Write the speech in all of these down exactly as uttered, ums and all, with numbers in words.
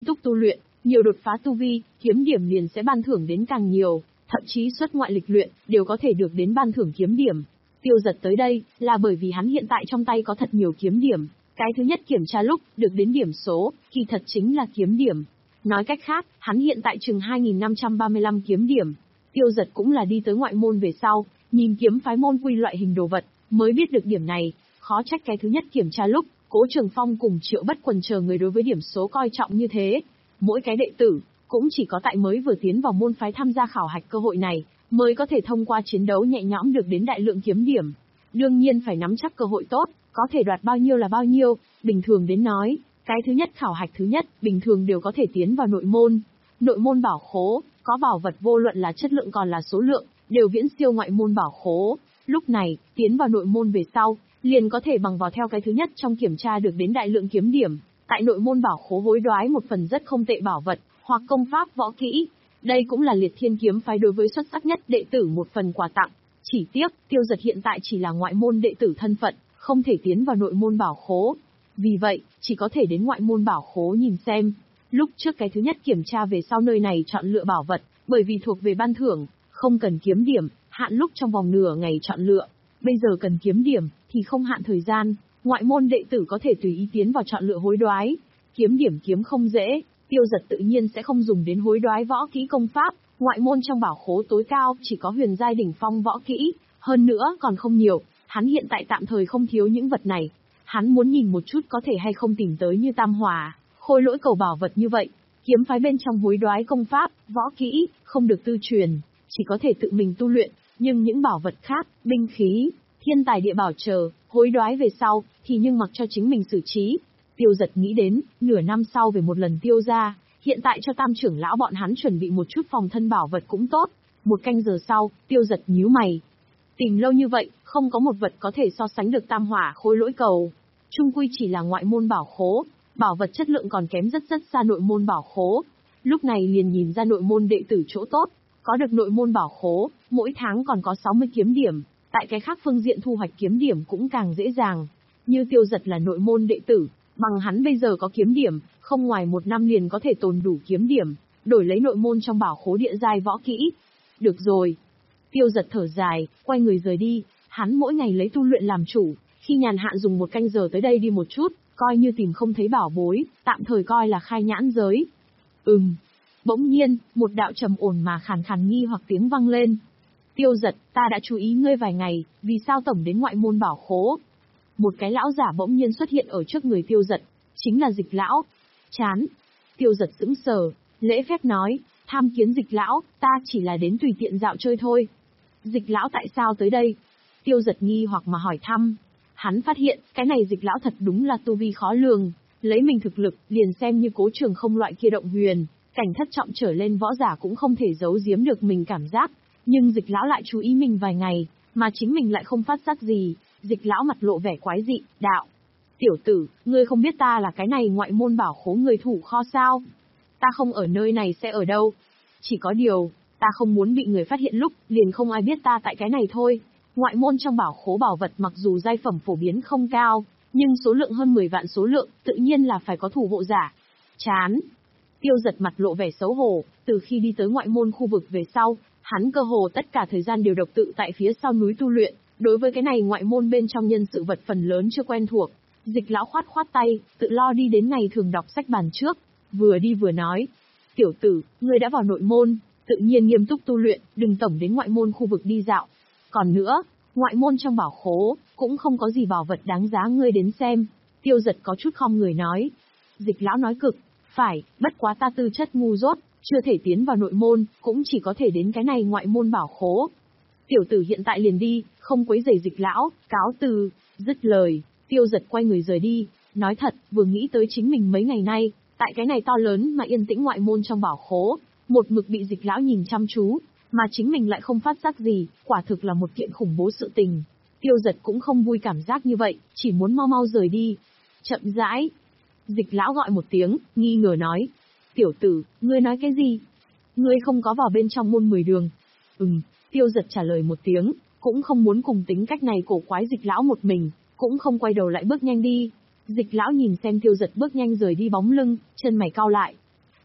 túc tu luyện, nhiều đột phá tu vi, kiếm điểm liền sẽ ban thưởng đến càng nhiều, thậm chí xuất ngoại lịch luyện, đều có thể được đến ban thưởng kiếm điểm. Tiêu Giật tới đây, là bởi vì hắn hiện tại trong tay có thật nhiều kiếm điểm. Cái thứ nhất kiểm tra lúc, được đến điểm số, kỳ thật chính là kiếm điểm. Nói cách khác, hắn hiện tại chừng hai nghìn năm trăm ba mươi lăm kiếm điểm. Tiêu Giật cũng là đi tới ngoại môn về sau, nhìn kiếm phái môn quy loại hình đồ vật, mới biết được điểm này. Khó trách cái thứ nhất kiểm tra lúc, Cố Trường Phong cùng Triệu Bất Quần chờ người đối với điểm số coi trọng như thế. Mỗi cái đệ tử, cũng chỉ có tại mới vừa tiến vào môn phái tham gia khảo hạch cơ hội này, mới có thể thông qua chiến đấu nhẹ nhõm được đến đại lượng kiếm điểm. Đương nhiên phải nắm chắc cơ hội tốt, có thể đoạt bao nhiêu là bao nhiêu, bình thường đến nói, cái thứ nhất khảo hạch thứ nhất, bình thường đều có thể tiến vào nội môn. Nội môn bảo khố, có bảo vật vô luận là chất lượng còn là số lượng, đều viễn siêu ngoại môn bảo khố. Lúc này, tiến vào nội môn về sau, liền có thể bằng vào theo cái thứ nhất trong kiểm tra được đến đại lượng kiếm điểm. Tại nội môn bảo khố hối đoái một phần rất không tệ bảo vật, hoặc công pháp võ kỹ. Đây cũng là Liệt Thiên kiếm phái đối với xuất sắc nhất đệ tử một phần quà tặng. Chỉ tiếc, Tiêu Giật hiện tại chỉ là ngoại môn đệ tử thân phận, không thể tiến vào nội môn bảo khố. Vì vậy, chỉ có thể đến ngoại môn bảo khố nhìn xem. Lúc trước cái thứ nhất kiểm tra về sau nơi này chọn lựa bảo vật, bởi vì thuộc về ban thưởng, không cần kiếm điểm, hạn lúc trong vòng nửa ngày chọn lựa. Bây giờ cần kiếm điểm, thì không hạn thời gian, ngoại môn đệ tử có thể tùy ý tiến vào chọn lựa hối đoái. Kiếm điểm kiếm không dễ, Tiêu Giật tự nhiên sẽ không dùng đến hối đoái võ kỹ công pháp, ngoại môn trong bảo khố tối cao chỉ có huyền giai đỉnh phong võ kỹ, hơn nữa còn không nhiều, hắn hiện tại tạm thời không thiếu những vật này. Hắn muốn nhìn một chút có thể hay không tìm tới như Tam Hỏa, Khôi Lỗi cầu bảo vật như vậy. Kiếm phái bên trong hối đoái công pháp, võ kỹ, không được tư truyền, chỉ có thể tự mình tu luyện, nhưng những bảo vật khác, binh khí, thiên tài địa bảo chờ, hối đoái về sau, thì nhưng mặc cho chính mình xử trí. Tiêu Giật nghĩ đến, nửa năm sau về một lần tiêu ra, hiện tại cho Tam trưởng lão bọn hắn chuẩn bị một chút phòng thân bảo vật cũng tốt. Một canh giờ sau, Tiêu Giật nhíu mày. Tìm lâu như vậy, không có một vật có thể so sánh được Tam Hỏa Khôi Lỗi cầu. Chung quy chỉ là ngoại môn bảo khố, bảo vật chất lượng còn kém rất rất xa nội môn bảo khố. Lúc này liền nhìn ra nội môn đệ tử chỗ tốt, có được nội môn bảo khố, mỗi tháng còn có sáu mươi kiếm điểm, tại cái khác phương diện thu hoạch kiếm điểm cũng càng dễ dàng. Như Tiêu Giật là nội môn đệ tử, bằng hắn bây giờ có kiếm điểm, không ngoài một năm liền có thể tồn đủ kiếm điểm, đổi lấy nội môn trong bảo khố địa giai võ kỹ. Được rồi. Tiêu Giật thở dài, quay người rời đi, hắn mỗi ngày lấy tu luyện làm chủ, khi nhàn hạ dùng một canh giờ tới đây đi một chút, coi như tìm không thấy bảo bối, tạm thời coi là khai nhãn giới. Ừm. Bỗng nhiên, một đạo trầm ổn mà khàn khàn nghi hoặc tiếng vang lên. Tiêu Giật, ta đã chú ý ngươi vài ngày, vì sao tổng đến ngoại môn bảo khố? Một cái lão giả bỗng nhiên xuất hiện ở trước người Tiêu Giật, chính là Dịch lão. Chán. Tiêu Giật sững sờ, lễ phép nói, tham kiến Dịch lão, ta chỉ là đến tùy tiện dạo chơi thôi. Dịch lão tại sao tới đây? Tiêu Giật nghi hoặc mà hỏi thăm. Hắn phát hiện, cái này Dịch lão thật đúng là tu vi khó lường, lấy mình thực lực, liền xem như Cố Trường Không loại kia động huyền, cảnh thất trọng trở lên võ giả cũng không thể giấu giếm được mình cảm giác, nhưng Dịch lão lại chú ý mình vài ngày, mà chính mình lại không phát giác gì. Dịch lão mặt lộ vẻ quái dị, đạo: Tiểu tử, ngươi không biết ta là cái này ngoại môn bảo khố người thủ kho sao? Ta không ở nơi này sẽ ở đâu? Chỉ có điều, ta không muốn bị người phát hiện lúc, liền không ai biết ta tại cái này thôi. Ngoại môn trong bảo khố bảo vật mặc dù giai phẩm phổ biến không cao, nhưng số lượng hơn mười vạn số lượng, tự nhiên là phải có thủ hộ giả. Chán. Tiêu Giật mặt lộ vẻ xấu hổ, từ khi đi tới ngoại môn khu vực về sau, hắn cơ hồ tất cả thời gian đều độc tự tại phía sau núi tu luyện, đối với cái này ngoại môn bên trong nhân sự vật phần lớn chưa quen thuộc. Dịch lão khoát khoát tay, tự lo đi đến ngày thường đọc sách bàn trước, vừa đi vừa nói: Tiểu tử, ngươi đã vào nội môn, tự nhiên nghiêm túc tu luyện, đừng tổng đến ngoại môn khu vực đi dạo. Còn nữa, ngoại môn trong bảo khố, cũng không có gì bảo vật đáng giá ngươi đến xem. Tiêu Giật có chút khom người nói. Dịch lão nói cực, phải, bất quá ta tư chất ngu dốt, chưa thể tiến vào nội môn, cũng chỉ có thể đến cái này ngoại môn bảo khố. Tiểu tử hiện tại liền đi, không quấy rầy Dịch lão, cáo từ. Dứt lời, Tiêu Giật quay người rời đi. Nói thật, vừa nghĩ tới chính mình mấy ngày nay, tại cái này to lớn mà yên tĩnh ngoại môn trong bảo khố, một mực bị Dịch lão nhìn chăm chú, mà chính mình lại không phát giác gì, quả thực là một kiện khủng bố sự tình. Tiêu Giật cũng không vui cảm giác như vậy, chỉ muốn mau mau rời đi. Chậm rãi. Dịch lão gọi một tiếng, nghi ngờ nói: Tiểu tử, ngươi nói cái gì? Ngươi không có vào bên trong môn mười đường. Ừm. Tiêu Giật trả lời một tiếng, cũng không muốn cùng tính cách này cổ quái Dịch lão một mình, cũng không quay đầu lại bước nhanh đi. Dịch lão nhìn xem Tiêu Giật bước nhanh rời đi bóng lưng, chân mày cau lại.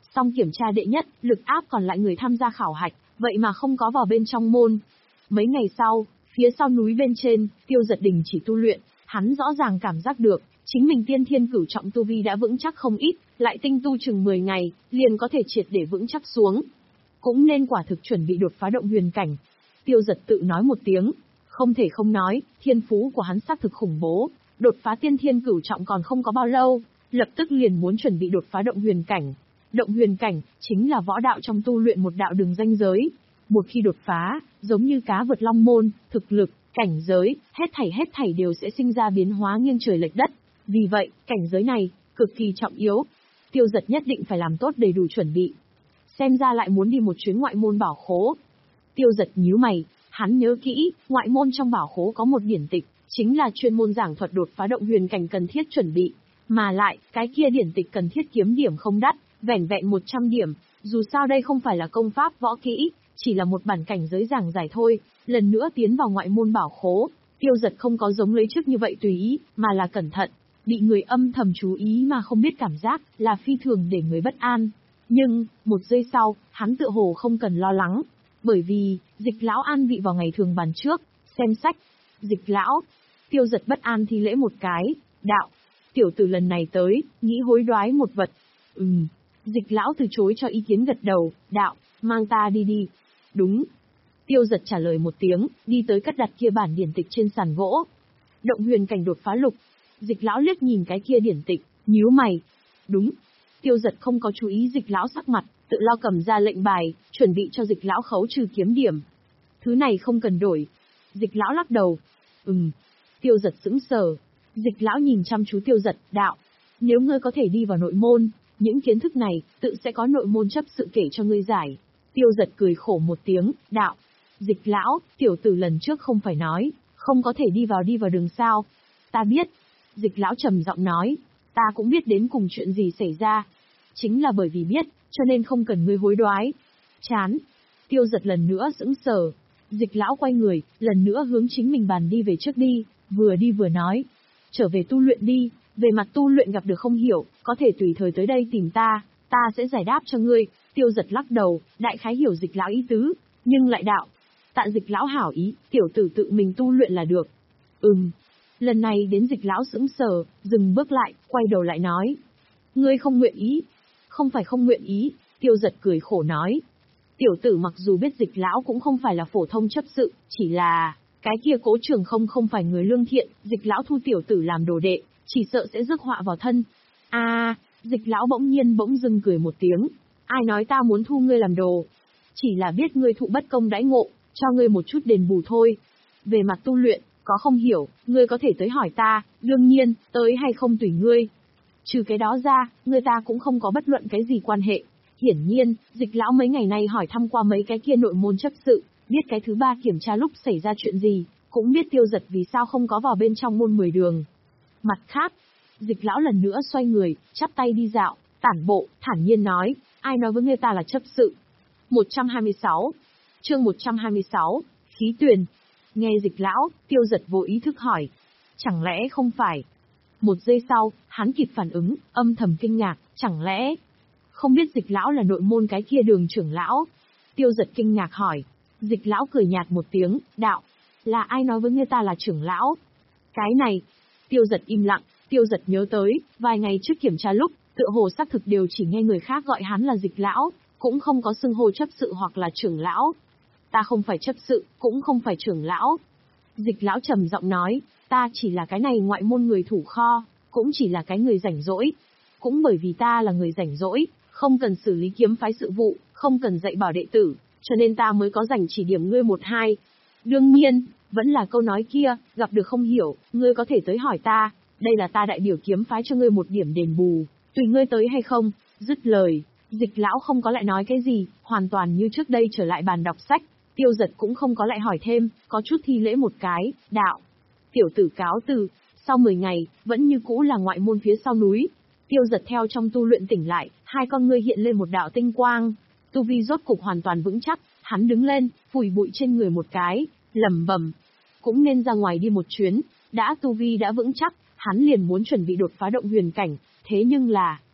Xong kiểm tra đệ nhất, lực áp còn lại người tham gia khảo hạch, vậy mà không có vào bên trong môn. Mấy ngày sau, phía sau núi bên trên, Tiêu Giật đình chỉ tu luyện, hắn rõ ràng cảm giác được, chính mình tiên thiên cửu trọng tu vi đã vững chắc không ít, lại tinh tu chừng mười ngày, liền có thể triệt để vững chắc xuống. Cũng nên quả thực chuẩn bị đột phá động huyền cảnh. Tiêu Giật tự nói một tiếng, không thể không nói, thiên phú của hắn xác thực khủng bố, đột phá tiên thiên cửu trọng còn không có bao lâu, lập tức liền muốn chuẩn bị đột phá động huyền cảnh. Động huyền cảnh, chính là võ đạo trong tu luyện một đạo đường ranh giới. Một khi đột phá, giống như cá vượt long môn, thực lực, cảnh giới, hết thảy hết thảy đều sẽ sinh ra biến hóa nghiêng trời lệch đất. Vì vậy, cảnh giới này, cực kỳ trọng yếu. Tiêu Giật nhất định phải làm tốt đầy đủ chuẩn bị. Xem ra lại muốn đi một chuyến ngoại môn bảo khố. Tiêu Giật nhíu mày, hắn nhớ kỹ, ngoại môn trong bảo khố có một điển tịch, chính là chuyên môn giảng thuật đột phá động huyền cảnh cần thiết chuẩn bị. Mà lại, cái kia điển tịch cần thiết kiếm điểm không đắt, vẻn vẹn một trăm điểm, dù sao đây không phải là công pháp võ kỹ, chỉ là một bản cảnh giới giảng giải thôi. Lần nữa tiến vào ngoại môn bảo khố, Tiêu Giật không có giống lấy trước như vậy tùy ý, mà là cẩn thận, bị người âm thầm chú ý mà không biết cảm giác, là phi thường để người bất an. Nhưng, một giây sau, hắn tựa hồ không cần lo lắng, bởi vì, Dịch lão an vị vào ngày thường bàn trước, xem sách. Dịch lão, Tiêu Giật bất an thi lễ một cái, đạo, tiểu tử lần này tới, nghĩ hối đoái một vật. Ừm, Dịch lão từ chối cho ý kiến gật đầu, đạo, mang ta đi đi. Đúng. Tiêu Giật trả lời một tiếng, đi tới cất đặt kia bản điển tịch trên sàn gỗ. Động huyền cảnh đột phá lục. Dịch lão liếc nhìn cái kia điển tịch, nhíu mày. Đúng. Tiêu Giật không có chú ý Dịch lão sắc mặt, tự lo cầm ra lệnh bài, chuẩn bị cho Dịch lão khấu trừ kiếm điểm. Thứ này không cần đổi. Dịch lão lắc đầu. Ừm. Tiêu Giật sững sờ. Dịch lão nhìn chăm chú Tiêu Giật, đạo. Nếu ngươi có thể đi vào nội môn, những kiến thức này, tự sẽ có nội môn chấp sự kể cho ngươi giải. Tiêu Giật cười khổ một tiếng, đạo. Dịch lão, tiểu tử lần trước không phải nói, không có thể đi vào đi vào đường sao. Ta biết. Dịch lão trầm giọng nói, ta cũng biết đến cùng chuyện gì xảy ra. Chính là bởi vì biết, cho nên không cần ngươi hối đoái. Chán. Tiêu Giật lần nữa sững sờ. Dịch lão quay người, lần nữa hướng chính mình bàn đi về trước đi, vừa đi vừa nói. Trở về tu luyện đi, về mặt tu luyện gặp được không hiểu, có thể tùy thời tới đây tìm ta, ta sẽ giải đáp cho ngươi. Tiêu Giật lắc đầu, đại khái hiểu Dịch lão ý tứ, nhưng lại đạo. Tạ Dịch lão hảo ý, tiểu tử tự mình tu luyện là được. Ừm. Lần này đến Dịch lão sững sờ, dừng bước lại, quay đầu lại nói. Ngươi không nguyện ý. Không phải không nguyện ý, Tiêu Giật cười khổ nói. Tiểu tử mặc dù biết Dịch lão cũng không phải là phổ thông chấp sự, chỉ là, cái kia Cố Trường Không không phải người lương thiện, Dịch lão thu tiểu tử làm đồ đệ, chỉ sợ sẽ rước họa vào thân. A, à, Dịch lão bỗng nhiên bỗng dưng cười một tiếng. Ai nói ta muốn thu ngươi làm đồ? Chỉ là biết ngươi thụ bất công đãi ngộ, cho ngươi một chút đền bù thôi. Về mặt tu luyện, có không hiểu, ngươi có thể tới hỏi ta, đương nhiên, tới hay không tùy ngươi. Trừ cái đó ra, ngươi ta cũng không có bất luận cái gì quan hệ. Hiển nhiên, Dịch lão mấy ngày nay hỏi thăm qua mấy cái kia nội môn chấp sự, biết cái thứ ba kiểm tra lúc xảy ra chuyện gì, cũng biết Tiêu Giật vì sao không có vào bên trong môn mười đường. Mặt khác, Dịch lão lần nữa xoay người, chắp tay đi dạo, tản bộ, thản nhiên nói, ai nói với ngươi ta là chấp sự. một trăm hai mươi sáu Chương một trăm hai mươi sáu, khí tuyền. Nghe Dịch lão, Tiêu Giật vô ý thức hỏi. Chẳng lẽ không phải? Một giây sau, hắn kịp phản ứng, âm thầm kinh ngạc, chẳng lẽ... Không biết Dịch lão là nội môn cái kia Đường trưởng lão? Tiêu Giật kinh ngạc hỏi. Dịch lão cười nhạt một tiếng, đạo. Là ai nói với ngươi ta là trưởng lão? Cái này... Tiêu Giật im lặng, Tiêu Giật nhớ tới, vài ngày trước kiểm tra lúc, tựa hồ xác thực đều chỉ nghe người khác gọi hắn là Dịch lão, cũng không có xưng hô chấp sự hoặc là trưởng lão. Ta không phải chấp sự, cũng không phải trưởng lão. Dịch lão trầm giọng nói, ta chỉ là cái này ngoại môn người thủ kho, cũng chỉ là cái người rảnh rỗi. Cũng bởi vì ta là người rảnh rỗi, không cần xử lý kiếm phái sự vụ, không cần dạy bảo đệ tử, cho nên ta mới có rảnh chỉ điểm ngươi một hai. Đương nhiên, vẫn là câu nói kia, gặp được không hiểu, ngươi có thể tới hỏi ta, đây là ta đại biểu kiếm phái cho ngươi một điểm đền bù, tùy ngươi tới hay không. Dứt lời, Dịch lão không có lại nói cái gì, hoàn toàn như trước đây trở lại bàn đọc sách. Tiêu Giật cũng không có lại hỏi thêm, có chút thi lễ một cái, đạo. Tiểu tử cáo từ, sau mười ngày, vẫn như cũ là ngoại môn phía sau núi. Tiêu Giật theo trong tu luyện tỉnh lại, hai con ngươi hiện lên một đạo tinh quang. Tu vi rốt cục hoàn toàn vững chắc, hắn đứng lên, phủi bụi trên người một cái, lẩm bẩm. Cũng nên ra ngoài đi một chuyến, đã tu vi đã vững chắc, hắn liền muốn chuẩn bị đột phá động huyền cảnh, thế nhưng là,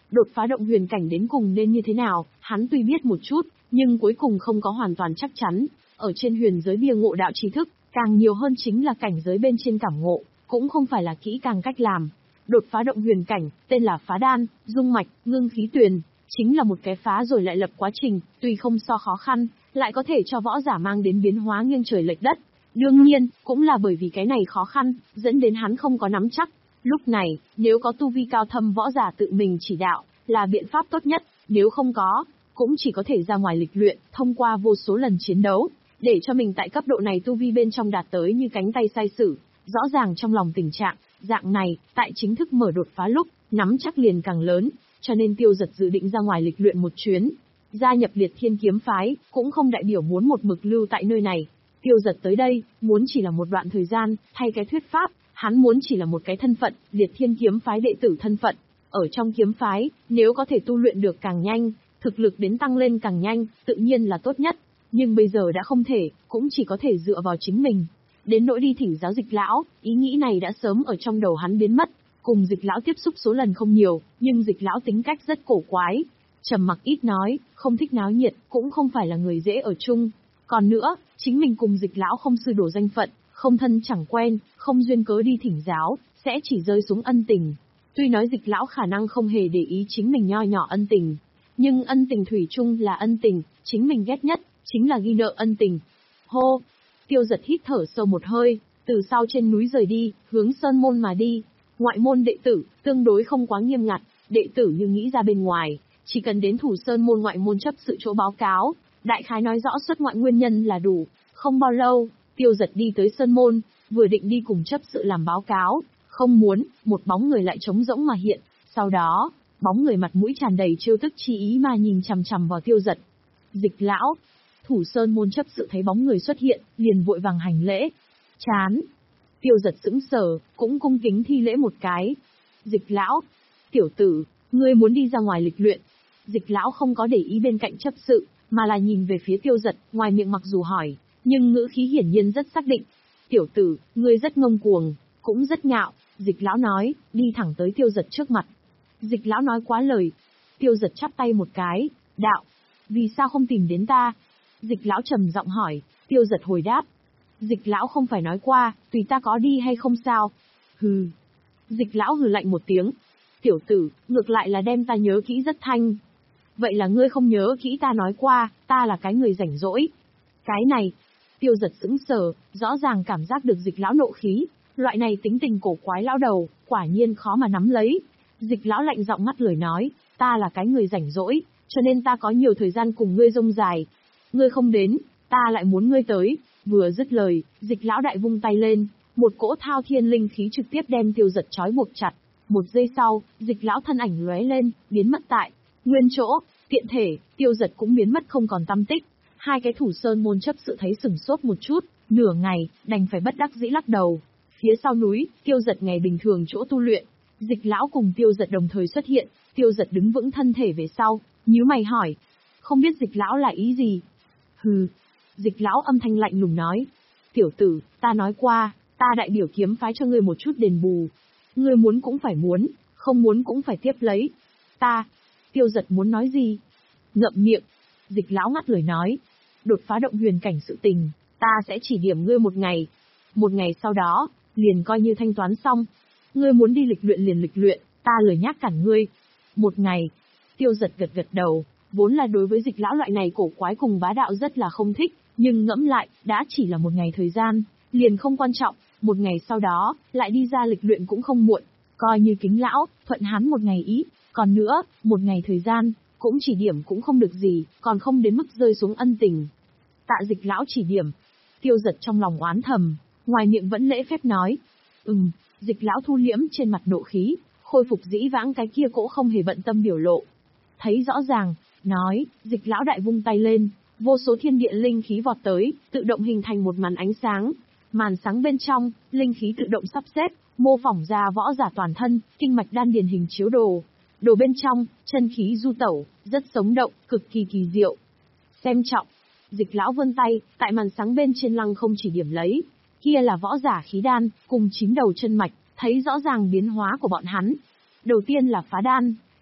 Đột phá động huyền cảnh đến cùng nên như thế nào, hắn tuy biết một chút, nhưng cuối cùng không có hoàn toàn chắc chắn. Ở trên huyền giới bia ngộ đạo trí thức, càng nhiều hơn chính là cảnh giới bên trên cảm ngộ, cũng không phải là kỹ càng cách làm. Đột phá động huyền cảnh, tên là phá đan, dung mạch, ngưng khí tuyền, chính là một cái phá rồi lại lập quá trình, tuy không so khó khăn, lại có thể cho võ giả mang đến biến hóa nghiêng trời lệch đất. Đương nhiên, cũng là bởi vì cái này khó khăn, dẫn đến hắn không có nắm chắc. Lúc này, nếu có tu vi cao thâm võ giả tự mình chỉ đạo, là biện pháp tốt nhất, nếu không có, cũng chỉ có thể ra ngoài lịch luyện, thông qua vô số lần chiến đấu, để cho mình tại cấp độ này tu vi bên trong đạt tới như cánh tay sai sử. Rõ ràng trong lòng tình trạng, dạng này, tại chính thức mở đột phá lúc, nắm chắc liền càng lớn, cho nên Tiêu Dật dự định ra ngoài lịch luyện một chuyến. Gia nhập Liệt Thiên Kiếm Phái, cũng không đại biểu muốn một mực lưu tại nơi này. Tiêu Dật tới đây, muốn chỉ là một đoạn thời gian, thay cái thuyết pháp, hắn muốn chỉ là một cái thân phận, Liệt Thiên Kiếm Phái đệ tử thân phận. Ở trong kiếm phái, nếu có thể tu luyện được càng nhanh, thực lực đến tăng lên càng nhanh, tự nhiên là tốt nhất. Nhưng bây giờ đã không thể, cũng chỉ có thể dựa vào chính mình. Đến nỗi đi thỉnh giáo Dịch lão, ý nghĩ này đã sớm ở trong đầu hắn biến mất. Cùng Dịch lão tiếp xúc số lần không nhiều, nhưng Dịch lão tính cách rất cổ quái. Trầm mặc ít nói, không thích náo nhiệt, cũng không phải là người dễ ở chung. Còn nữa, chính mình cùng Dịch lão không sư đổ danh phận, không thân chẳng quen, không duyên cớ đi thỉnh giáo, sẽ chỉ rơi xuống ân tình. Tuy nói Dịch lão khả năng không hề để ý chính mình nho nhỏ ân tình, nhưng ân tình thủy chung là ân tình, chính mình ghét nhất, chính là ghi nợ ân tình. Hô! Tiêu Dật hít thở sâu một hơi, từ sau trên núi rời đi, hướng sơn môn mà đi. Ngoại môn đệ tử, tương đối không quá nghiêm ngặt, đệ tử như nghĩ ra bên ngoài, chỉ cần đến thủ sơn môn ngoại môn chấp sự chỗ báo cáo, đại khái nói rõ xuất ngoại nguyên nhân là đủ. Không bao lâu, Tiêu Dật đi tới sơn môn, vừa định đi cùng chấp sự làm báo cáo, không muốn, một bóng người lại trống rỗng mà hiện, sau đó, bóng người mặt mũi tràn đầy trêu tức chi ý mà nhìn chằm chằm vào Tiêu Dật. Dịch lão, thủ sơn môn chấp sự thấy bóng người xuất hiện, liền vội vàng hành lễ. Chán. Tiêu Dật sững sờ, cũng cung kính thi lễ một cái. Dịch lão, tiểu tử, ngươi muốn đi ra ngoài lịch luyện. Dịch lão không có để ý bên cạnh chấp sự, mà là nhìn về phía Tiêu Dật, ngoài miệng mặc dù hỏi, nhưng ngữ khí hiển nhiên rất xác định. Tiểu tử, ngươi rất ngông cuồng, cũng rất ngạo. Dịch lão nói, đi thẳng tới Tiêu Dật trước mặt. Dịch lão nói quá lời. Tiêu Dật chắp tay một cái, đạo, vì sao không tìm đến ta? Dịch lão trầm giọng hỏi, Tiêu Dật hồi đáp. Dịch lão không phải nói qua, tùy ta có đi hay không sao? Hừ. Dịch lão hừ lạnh một tiếng. Tiểu tử, ngược lại là đem ta nhớ kỹ rất thanh. Vậy là ngươi không nhớ kỹ ta nói qua, ta là cái người rảnh rỗi. Cái này. Tiêu Dật sững sờ, rõ ràng cảm giác được dịch lão nộ khí. Loại này tính tình cổ quái lão đầu, quả nhiên khó mà nắm lấy. Dịch lão lạnh giọng ngắt lời nói, ta là cái người rảnh rỗi, cho nên ta có nhiều thời gian cùng ngươi rông dài. Ngươi không đến, ta lại muốn ngươi tới. Vừa dứt lời, dịch lão đại vung tay lên, một cỗ thao thiên linh khí trực tiếp đem Tiêu Dật trói buộc chặt. Một giây sau, dịch lão thân ảnh lóe lên, biến mất tại nguyên chỗ, tiện thể, Tiêu Dật cũng biến mất không còn tăm tích. Hai cái thủ sơn môn chấp sự thấy sửng sốt một chút, nửa ngày, đành phải bất đắc dĩ lắc đầu. Phía sau núi, Tiêu Dật ngày bình thường chỗ tu luyện, dịch lão cùng Tiêu Dật đồng thời xuất hiện, Tiêu Dật đứng vững thân thể về sau, nhíu mày hỏi, không biết dịch lão là ý gì? Hừ. Dịch lão âm thanh lạnh lùng nói, tiểu tử, ta nói qua, ta đại biểu kiếm phái cho ngươi một chút đền bù. Ngươi muốn cũng phải muốn, không muốn cũng phải tiếp lấy. Ta. Tiêu Dật muốn nói gì? Ngậm miệng. Dịch lão ngắt lời nói, đột phá động huyền cảnh sự tình, ta sẽ chỉ điểm ngươi một ngày. Một ngày sau đó, liền coi như thanh toán xong. Ngươi muốn đi lịch luyện liền lịch luyện, ta lười nhác cản ngươi. Một ngày. Tiêu Dật gật gật đầu, vốn là đối với dịch lão loại này cổ quái cùng bá đạo rất là không thích, nhưng ngẫm lại, đã chỉ là một ngày thời gian, liền không quan trọng, một ngày sau đó, lại đi ra lịch luyện cũng không muộn, coi như kính lão, thuận hắn một ngày ý, còn nữa, một ngày thời gian, cũng chỉ điểm cũng không được gì, còn không đến mức rơi xuống ân tình. Tạ dịch lão chỉ điểm. Tiêu Dật trong lòng oán thầm, ngoài miệng vẫn lễ phép nói. Ừm, dịch lão thu liễm trên mặt nộ khí, khôi phục dĩ vãng cái kia cỗ không hề bận tâm biểu lộ. Thấy rõ ràng, nói, dịch lão đại vung tay lên, vô số thiên địa linh khí vọt tới, tự động hình thành một màn ánh sáng. Màn sáng bên trong, linh khí tự động sắp xếp, mô phỏng ra võ giả toàn thân, kinh mạch đan điền hình chiếu đồ. Đồ bên trong, chân khí du tẩu, rất sống động, cực kỳ kỳ diệu. Xem trọng. Dịch lão vươn tay, tại màn sáng bên trên lăng không chỉ điểm lấy. Kia là võ giả khí đan, cùng chín đầu chân mạch, thấy rõ ràng biến hóa của bọn hắn. Đầu tiên là phá đan,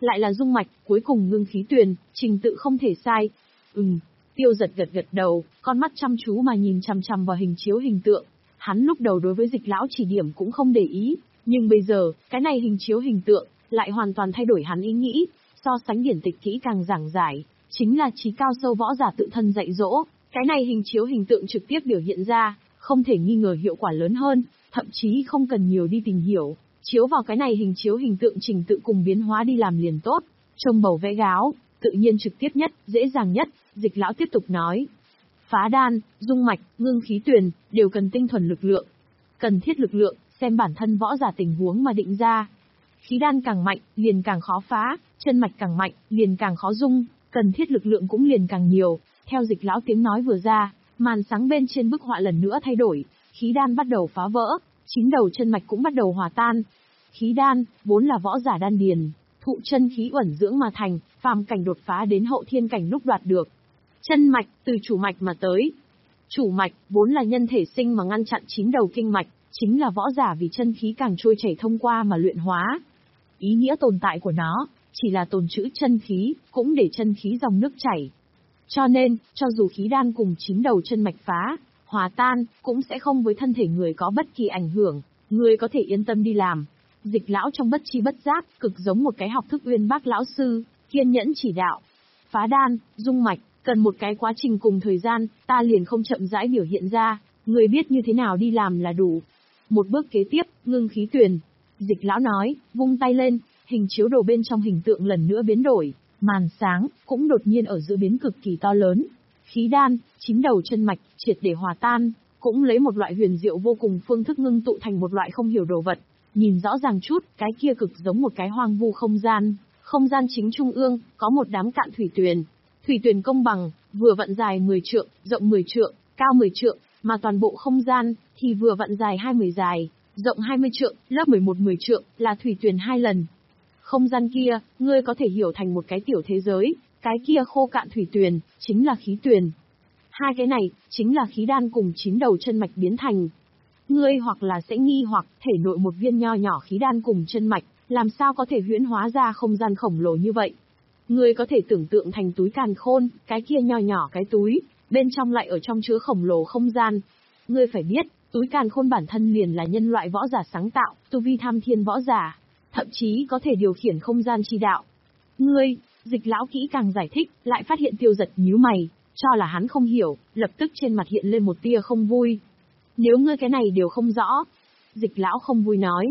lại là dung mạch, cuối cùng ngưng khí tuyền, trình tự không thể sai. Ừm, Tiêu Giật gật gật đầu, con mắt chăm chú mà nhìn chằm chằm vào hình chiếu hình tượng. Hắn lúc đầu đối với Dịch lão chỉ điểm cũng không để ý, nhưng bây giờ, cái này hình chiếu hình tượng, lại hoàn toàn thay đổi hắn ý nghĩ, so sánh điển tịch kỹ càng giảng giải, chính là trí cao sâu võ giả tự thân dạy dỗ, cái này hình chiếu hình tượng trực tiếp biểu hiện ra, không thể nghi ngờ hiệu quả lớn hơn, thậm chí không cần nhiều đi tìm hiểu, chiếu vào cái này hình chiếu hình tượng trình tự cùng biến hóa đi làm liền tốt, trông bầu vẽ gáo, tự nhiên trực tiếp nhất, dễ dàng nhất. Dịch lão tiếp tục nói, phá đan, dung mạch, ngưng khí tuyền, đều cần tinh thuần lực lượng. Cần thiết lực lượng, xem bản thân võ giả tình huống mà định ra. Khí đan càng mạnh, liền càng khó phá, chân mạch càng mạnh, liền càng khó dung, cần thiết lực lượng cũng liền càng nhiều. Theo Dịch lão tiếng nói vừa ra, màn sáng bên trên bức họa lần nữa thay đổi, khí đan bắt đầu phá vỡ, chín đầu chân mạch cũng bắt đầu hòa tan. Khí đan, vốn là võ giả đan điền, thụ chân khí uẩn dưỡng mà thành, phàm cảnh đột phá đến hậu thiên cảnh lúc đoạt được. Chân mạch, từ chủ mạch mà tới. Chủ mạch, vốn là nhân thể sinh mà ngăn chặn chín đầu kinh mạch, chính là võ giả vì chân khí càng trôi chảy thông qua mà luyện hóa. Ý nghĩa tồn tại của nó, chỉ là tồn trữ chân khí, cũng để chân khí dòng nước chảy. Cho nên, cho dù khí đan cùng chín đầu chân mạch phá, hòa tan, cũng sẽ không với thân thể người có bất kỳ ảnh hưởng, người có thể yên tâm đi làm. Dịch lão trong bất chi bất giác, cực giống một cái học thức uyên bác lão sư, kiên nhẫn chỉ đạo. Phá đan, dung mạch, cần một cái quá trình cùng thời gian, ta liền không chậm rãi biểu hiện ra, người biết như thế nào đi làm là đủ. Một bước kế tiếp, ngưng khí tuyền. Dịch lão nói, vung tay lên, hình chiếu đồ bên trong hình tượng lần nữa biến đổi, màn sáng, cũng đột nhiên ở giữa biến cực kỳ to lớn. Khí đan, chín đầu chân mạch, triệt để hòa tan, cũng lấy một loại huyền diệu vô cùng phương thức ngưng tụ thành một loại không hiểu đồ vật. Nhìn rõ ràng chút, cái kia cực giống một cái hoang vu không gian. Không gian chính trung ương, có một đám cạn thủy tuyền. Thủy tuyền công bằng, vừa vặn dài mười trượng, rộng mười trượng, cao mười trượng, mà toàn bộ không gian, thì vừa vặn dài hai mươi dài, rộng hai mươi trượng, lớp mười một mười trượng, là thủy tuyền hai lần. Không gian kia, ngươi có thể hiểu thành một cái tiểu thế giới, cái kia khô cạn thủy tuyền, chính là khí tuyền. Hai cái này, chính là khí đan cùng chín đầu chân mạch biến thành. Ngươi hoặc là sẽ nghi hoặc, thể nội một viên nho nhỏ khí đan cùng chân mạch, làm sao có thể huyễn hóa ra không gian khổng lồ như vậy. Ngươi có thể tưởng tượng thành túi càn khôn, cái kia nho nhỏ cái túi, bên trong lại ở trong chứa khổng lồ không gian. Ngươi phải biết, túi càn khôn bản thân liền là nhân loại võ giả sáng tạo, tu vi tham thiên võ giả, thậm chí có thể điều khiển không gian chi đạo. Ngươi, Dịch lão kỹ càng giải thích, lại phát hiện Tiêu Giật nhíu mày, cho là hắn không hiểu, lập tức trên mặt hiện lên một tia không vui. Nếu ngươi cái này đều không rõ, Dịch lão không vui nói.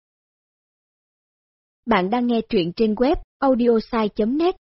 Bạn đang nghe truyện trên web audiosai chấm net.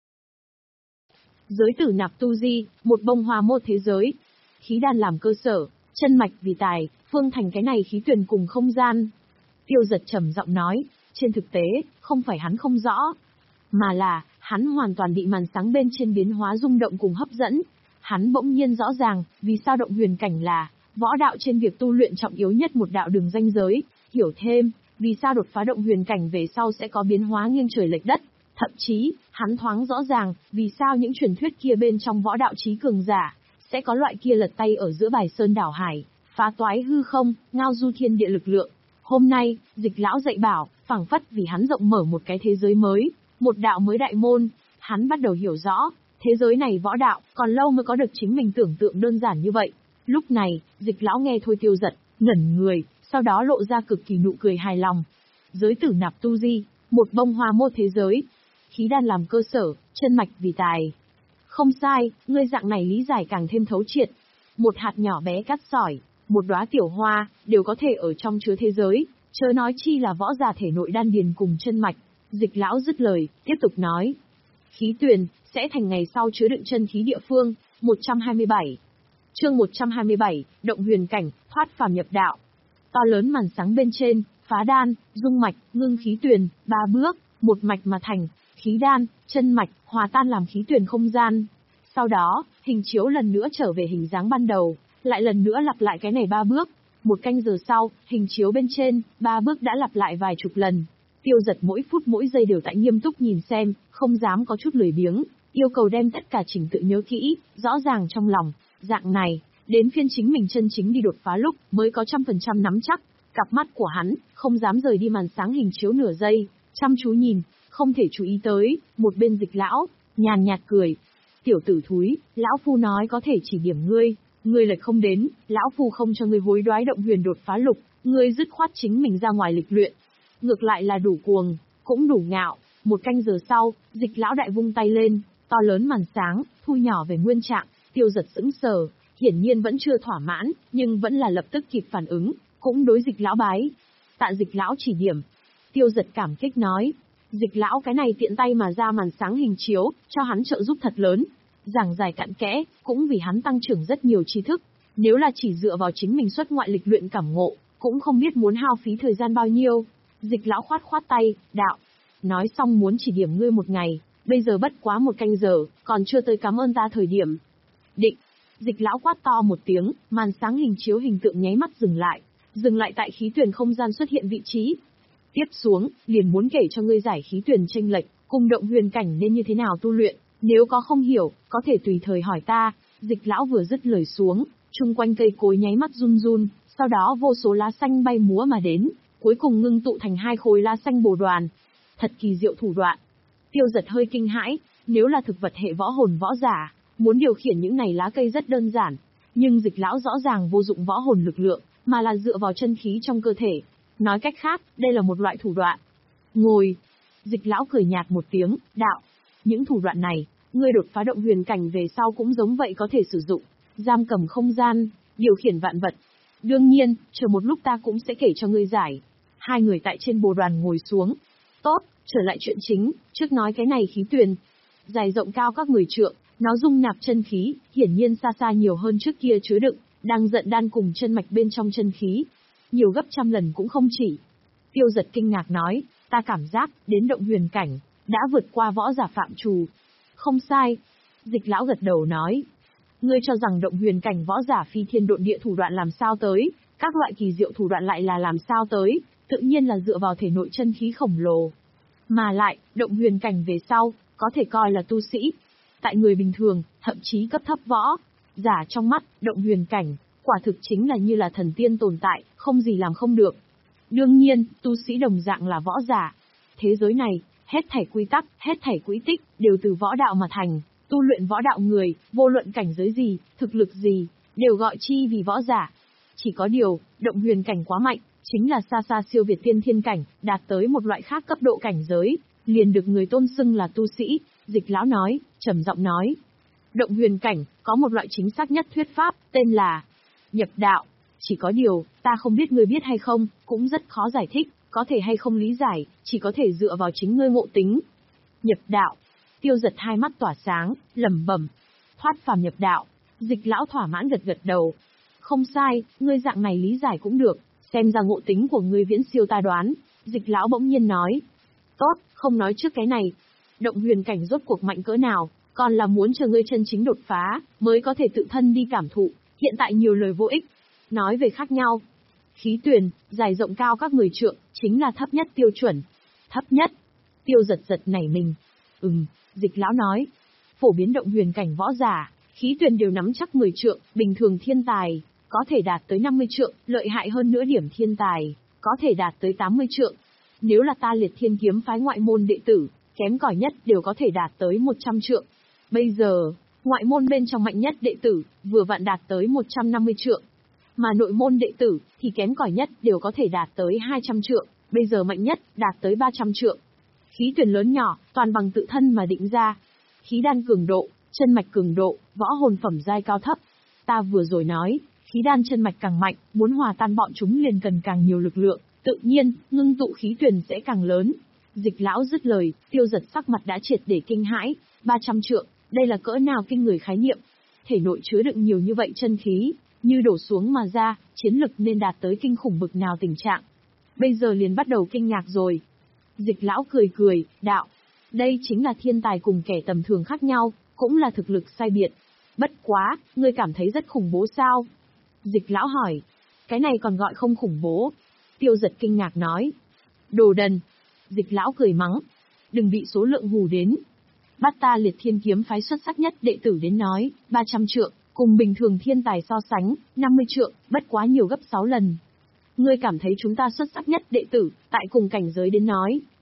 Giới tử nạp tu di, một bông hoa mô thế giới. Khí đan làm cơ sở, chân mạch vì tài, phương thành cái này khí tuyền cùng không gian. Tiêu Giật trầm giọng nói, trên thực tế, không phải hắn không rõ, mà là, hắn hoàn toàn bị màn sáng bên trên biến hóa rung động cùng hấp dẫn. Hắn bỗng nhiên rõ ràng, vì sao động huyền cảnh là võ đạo trên việc tu luyện trọng yếu nhất một đạo đường ranh giới, hiểu thêm, vì sao đột phá động huyền cảnh về sau sẽ có biến hóa nghiêng trời lệch đất. Thậm chí, hắn thoáng rõ ràng, vì sao những truyền thuyết kia bên trong võ đạo trí cường giả, sẽ có loại kia lật tay ở giữa bài sơn đảo hải, phá toái hư không, ngao du thiên địa lực lượng. Hôm nay, Dịch lão dạy bảo, phảng phất vì hắn rộng mở một cái thế giới mới, một đạo mới đại môn, hắn bắt đầu hiểu rõ, thế giới này võ đạo, còn lâu mới có được chính mình tưởng tượng đơn giản như vậy. Lúc này, Dịch lão nghe Thôi Tiêu Giật, ngẩn người, sau đó lộ ra cực kỳ nụ cười hài lòng. Giới tử nạp tu di, một bông hoa mô thế giới. Khí đan làm cơ sở, chân mạch vì tài. Không sai, ngươi dạng này lý giải càng thêm thấu triệt. Một hạt nhỏ bé cát sỏi, một đóa tiểu hoa, đều có thể ở trong chứa thế giới, chớ nói chi là võ giả thể nội đan điền cùng chân mạch. Dịch lão dứt lời, tiếp tục nói. Khí tuyền, sẽ thành ngày sau chứa đựng chân khí địa phương. một trăm hai mươi bảy. Chương một trăm hai mươi bảy, động huyền cảnh, thoát phàm nhập đạo. To lớn màn sáng bên trên, phá đan, dung mạch, ngưng khí tuyền, ba bước, một mạch mà thành, khí đan, chân mạch, hòa tan làm khí tuyền không gian. Sau đó, hình chiếu lần nữa trở về hình dáng ban đầu, lại lần nữa lặp lại cái này ba bước. Một canh giờ sau, hình chiếu bên trên, ba bước đã lặp lại vài chục lần. Tiêu Giật mỗi phút mỗi giây đều tại nghiêm túc nhìn xem, không dám có chút lười biếng, yêu cầu đem tất cả trình tự nhớ kỹ, rõ ràng trong lòng. Dạng này, đến phiên chính mình chân chính đi đột phá lúc, mới có trăm phần trăm nắm chắc. Cặp mắt của hắn, không dám rời đi màn sáng hình chiếu nửa giây, chăm chú nhìn, không thể chú ý tới. Một bên Dịch lão, nhàn nhạt cười. Tiểu tử thúi, lão phu nói có thể chỉ điểm ngươi, ngươi lệch không đến, lão phu không cho ngươi hối đoái động huyền đột phá lục, ngươi dứt khoát chính mình ra ngoài lịch luyện. Ngược lại là đủ cuồng, cũng đủ ngạo. Một canh giờ sau, Dịch lão đại vung tay lên, to lớn màn sáng, thu nhỏ về nguyên trạng. Tiêu Giật sững sờ, hiển nhiên vẫn chưa thỏa mãn, nhưng vẫn là lập tức kịp phản ứng, cũng đối Dịch lão bái. Tạ Dịch lão chỉ điểm. Tiêu Giật cảm kích nói, Dịch lão cái này tiện tay mà ra màn sáng hình chiếu, cho hắn trợ giúp thật lớn. Giảng giải cặn kẽ, cũng vì hắn tăng trưởng rất nhiều tri thức. Nếu là chỉ dựa vào chính mình xuất ngoại lịch luyện cảm ngộ, cũng không biết muốn hao phí thời gian bao nhiêu. Dịch lão khoát khoát tay, đạo. Nói xong muốn chỉ điểm ngươi một ngày, bây giờ bất quá một canh giờ, còn chưa tới cảm ơn ta thời điểm. Định. Dịch lão quát to một tiếng, màn sáng hình chiếu hình tượng nháy mắt dừng lại. Dừng lại tại khí tuyển không gian xuất hiện vị trí. Tiếp xuống, liền muốn kể cho ngươi giải khí tuyển chênh lệch, cùng động huyền cảnh nên như thế nào tu luyện. Nếu có không hiểu, có thể tùy thời hỏi ta. Dịch lão vừa dứt lời xuống, chung quanh cây cối nháy mắt run run, sau đó vô số lá xanh bay múa mà đến, cuối cùng ngưng tụ thành hai khối lá xanh bồ đoàn. Thật kỳ diệu thủ đoạn. Tiêu Giật hơi kinh hãi, nếu là thực vật hệ võ hồn võ giả, muốn điều khiển những này lá cây rất đơn giản, nhưng Dịch lão rõ ràng vô dụng võ hồn lực lượng, mà là dựa vào chân khí trong cơ thể. Nói cách khác, đây là một loại thủ đoạn. Ngồi. Dịch lão cười nhạt một tiếng, đạo. Những thủ đoạn này, ngươi đột phá động huyền cảnh về sau cũng giống vậy có thể sử dụng. Giam cầm không gian, điều khiển vạn vật. Đương nhiên, chờ một lúc ta cũng sẽ kể cho ngươi giải. Hai người tại trên bồ đoàn ngồi xuống. Tốt, trở lại chuyện chính, trước nói cái này khí tuyền. Dài rộng cao các mười trượng, nó dung nạp chân khí, hiển nhiên xa xa nhiều hơn trước kia chứa đựng, đang giận đan cùng chân mạch bên trong chân khí. Nhiều gấp trăm lần cũng không chỉ. Tiêu Giật kinh ngạc nói, ta cảm giác, đến động huyền cảnh, đã vượt qua võ giả phạm trù. Không sai. Dịch lão gật đầu nói. Ngươi cho rằng động huyền cảnh võ giả phi thiên độn địa thủ đoạn làm sao tới, các loại kỳ diệu thủ đoạn lại là làm sao tới, tự nhiên là dựa vào thể nội chân khí khổng lồ. Mà lại, động huyền cảnh về sau, có thể coi là tu sĩ. Tại người bình thường, thậm chí cấp thấp võ giả trong mắt, động huyền cảnh, quả thực chính là như là thần tiên tồn tại, không gì làm không được. Đương nhiên, tu sĩ đồng dạng là võ giả. Thế giới này, hết thảy quy tắc, hết thảy quỹ tích, đều từ võ đạo mà thành. Tu luyện võ đạo người, vô luận cảnh giới gì, thực lực gì, đều gọi chi vì võ giả. Chỉ có điều, động huyền cảnh quá mạnh, chính là xa xa siêu việt tiên thiên cảnh, đạt tới một loại khác cấp độ cảnh giới, liền được người tôn xưng là tu sĩ. Dịch lão nói, trầm giọng nói. Động huyền cảnh, có một loại chính xác nhất thuyết pháp, tên là nhập đạo. Chỉ có điều, ta không biết ngươi biết hay không, cũng rất khó giải thích, có thể hay không lý giải, chỉ có thể dựa vào chính ngươi ngộ tính. Nhập đạo. Tiêu Giật hai mắt tỏa sáng, lẩm bẩm. Thoát phàm nhập đạo. Dịch lão thỏa mãn gật gật đầu. Không sai, ngươi dạng này lý giải cũng được, xem ra ngộ tính của ngươi viễn siêu ta đoán. Dịch lão bỗng nhiên nói. Tốt, không nói trước cái này. Động huyền cảnh rốt cuộc mạnh cỡ nào, còn là muốn chờ ngươi chân chính đột phá, mới có thể tự thân đi cảm thụ, hiện tại nhiều lời vô ích. Nói về khác nhau. Khí tuyền, dài rộng cao các mười trượng, chính là thấp nhất tiêu chuẩn. Thấp nhất. Tiêu Giật giật nảy mình. Ừm, Dịch lão nói. Phổ biến động huyền cảnh võ giả, khí tuyền đều nắm chắc mười trượng, bình thường thiên tài, có thể đạt tới năm mươi trượng, lợi hại hơn nữa điểm thiên tài, có thể đạt tới tám mươi trượng. Nếu là ta Liệt Thiên kiếm phái ngoại môn đệ tử, kém cỏi nhất đều có thể đạt tới một trăm trượng. Bây giờ, ngoại môn bên trong mạnh nhất đệ tử, vừa vặn đạt tới một trăm năm mươi trượng. Mà nội môn đệ tử, thì kém cỏi nhất đều có thể đạt tới hai trăm trượng, bây giờ mạnh nhất, đạt tới ba trăm trượng. Khí tuyển lớn nhỏ, toàn bằng tự thân mà định ra. Khí đan cường độ, chân mạch cường độ, võ hồn phẩm giai cao thấp. Ta vừa rồi nói, khí đan chân mạch càng mạnh, muốn hòa tan bọn chúng liền cần càng nhiều lực lượng, tự nhiên, ngưng tụ khí tuyển sẽ càng lớn. Dịch lão dứt lời, Tiêu Giật sắc mặt đã triệt để kinh hãi, ba trăm trượng, đây là cỡ nào kinh người khái niệm. Thể nội chứa đựng nhiều như vậy chân khí, như đổ xuống mà ra, chiến lực nên đạt tới kinh khủng bực nào tình trạng. Bây giờ liền bắt đầu kinh ngạc rồi. Dịch lão cười cười, đạo, đây chính là thiên tài cùng kẻ tầm thường khác nhau, cũng là thực lực sai biệt. Bất quá, ngươi cảm thấy rất khủng bố sao? Dịch lão hỏi, cái này còn gọi không khủng bố. Tiêu Giật kinh ngạc nói, đồ đần. Dịch lão cười mắng, đừng bị số lượng hù đến. Bắt ta Liệt Thiên kiếm phái xuất sắc nhất đệ tử đến nói, ba trăm trượng, cùng bình thường thiên tài so sánh, năm mươi trượng, bất quá nhiều gấp sáu lần. Ngươi cảm thấy chúng ta xuất sắc nhất đệ tử, tại cùng cảnh giới đến nói,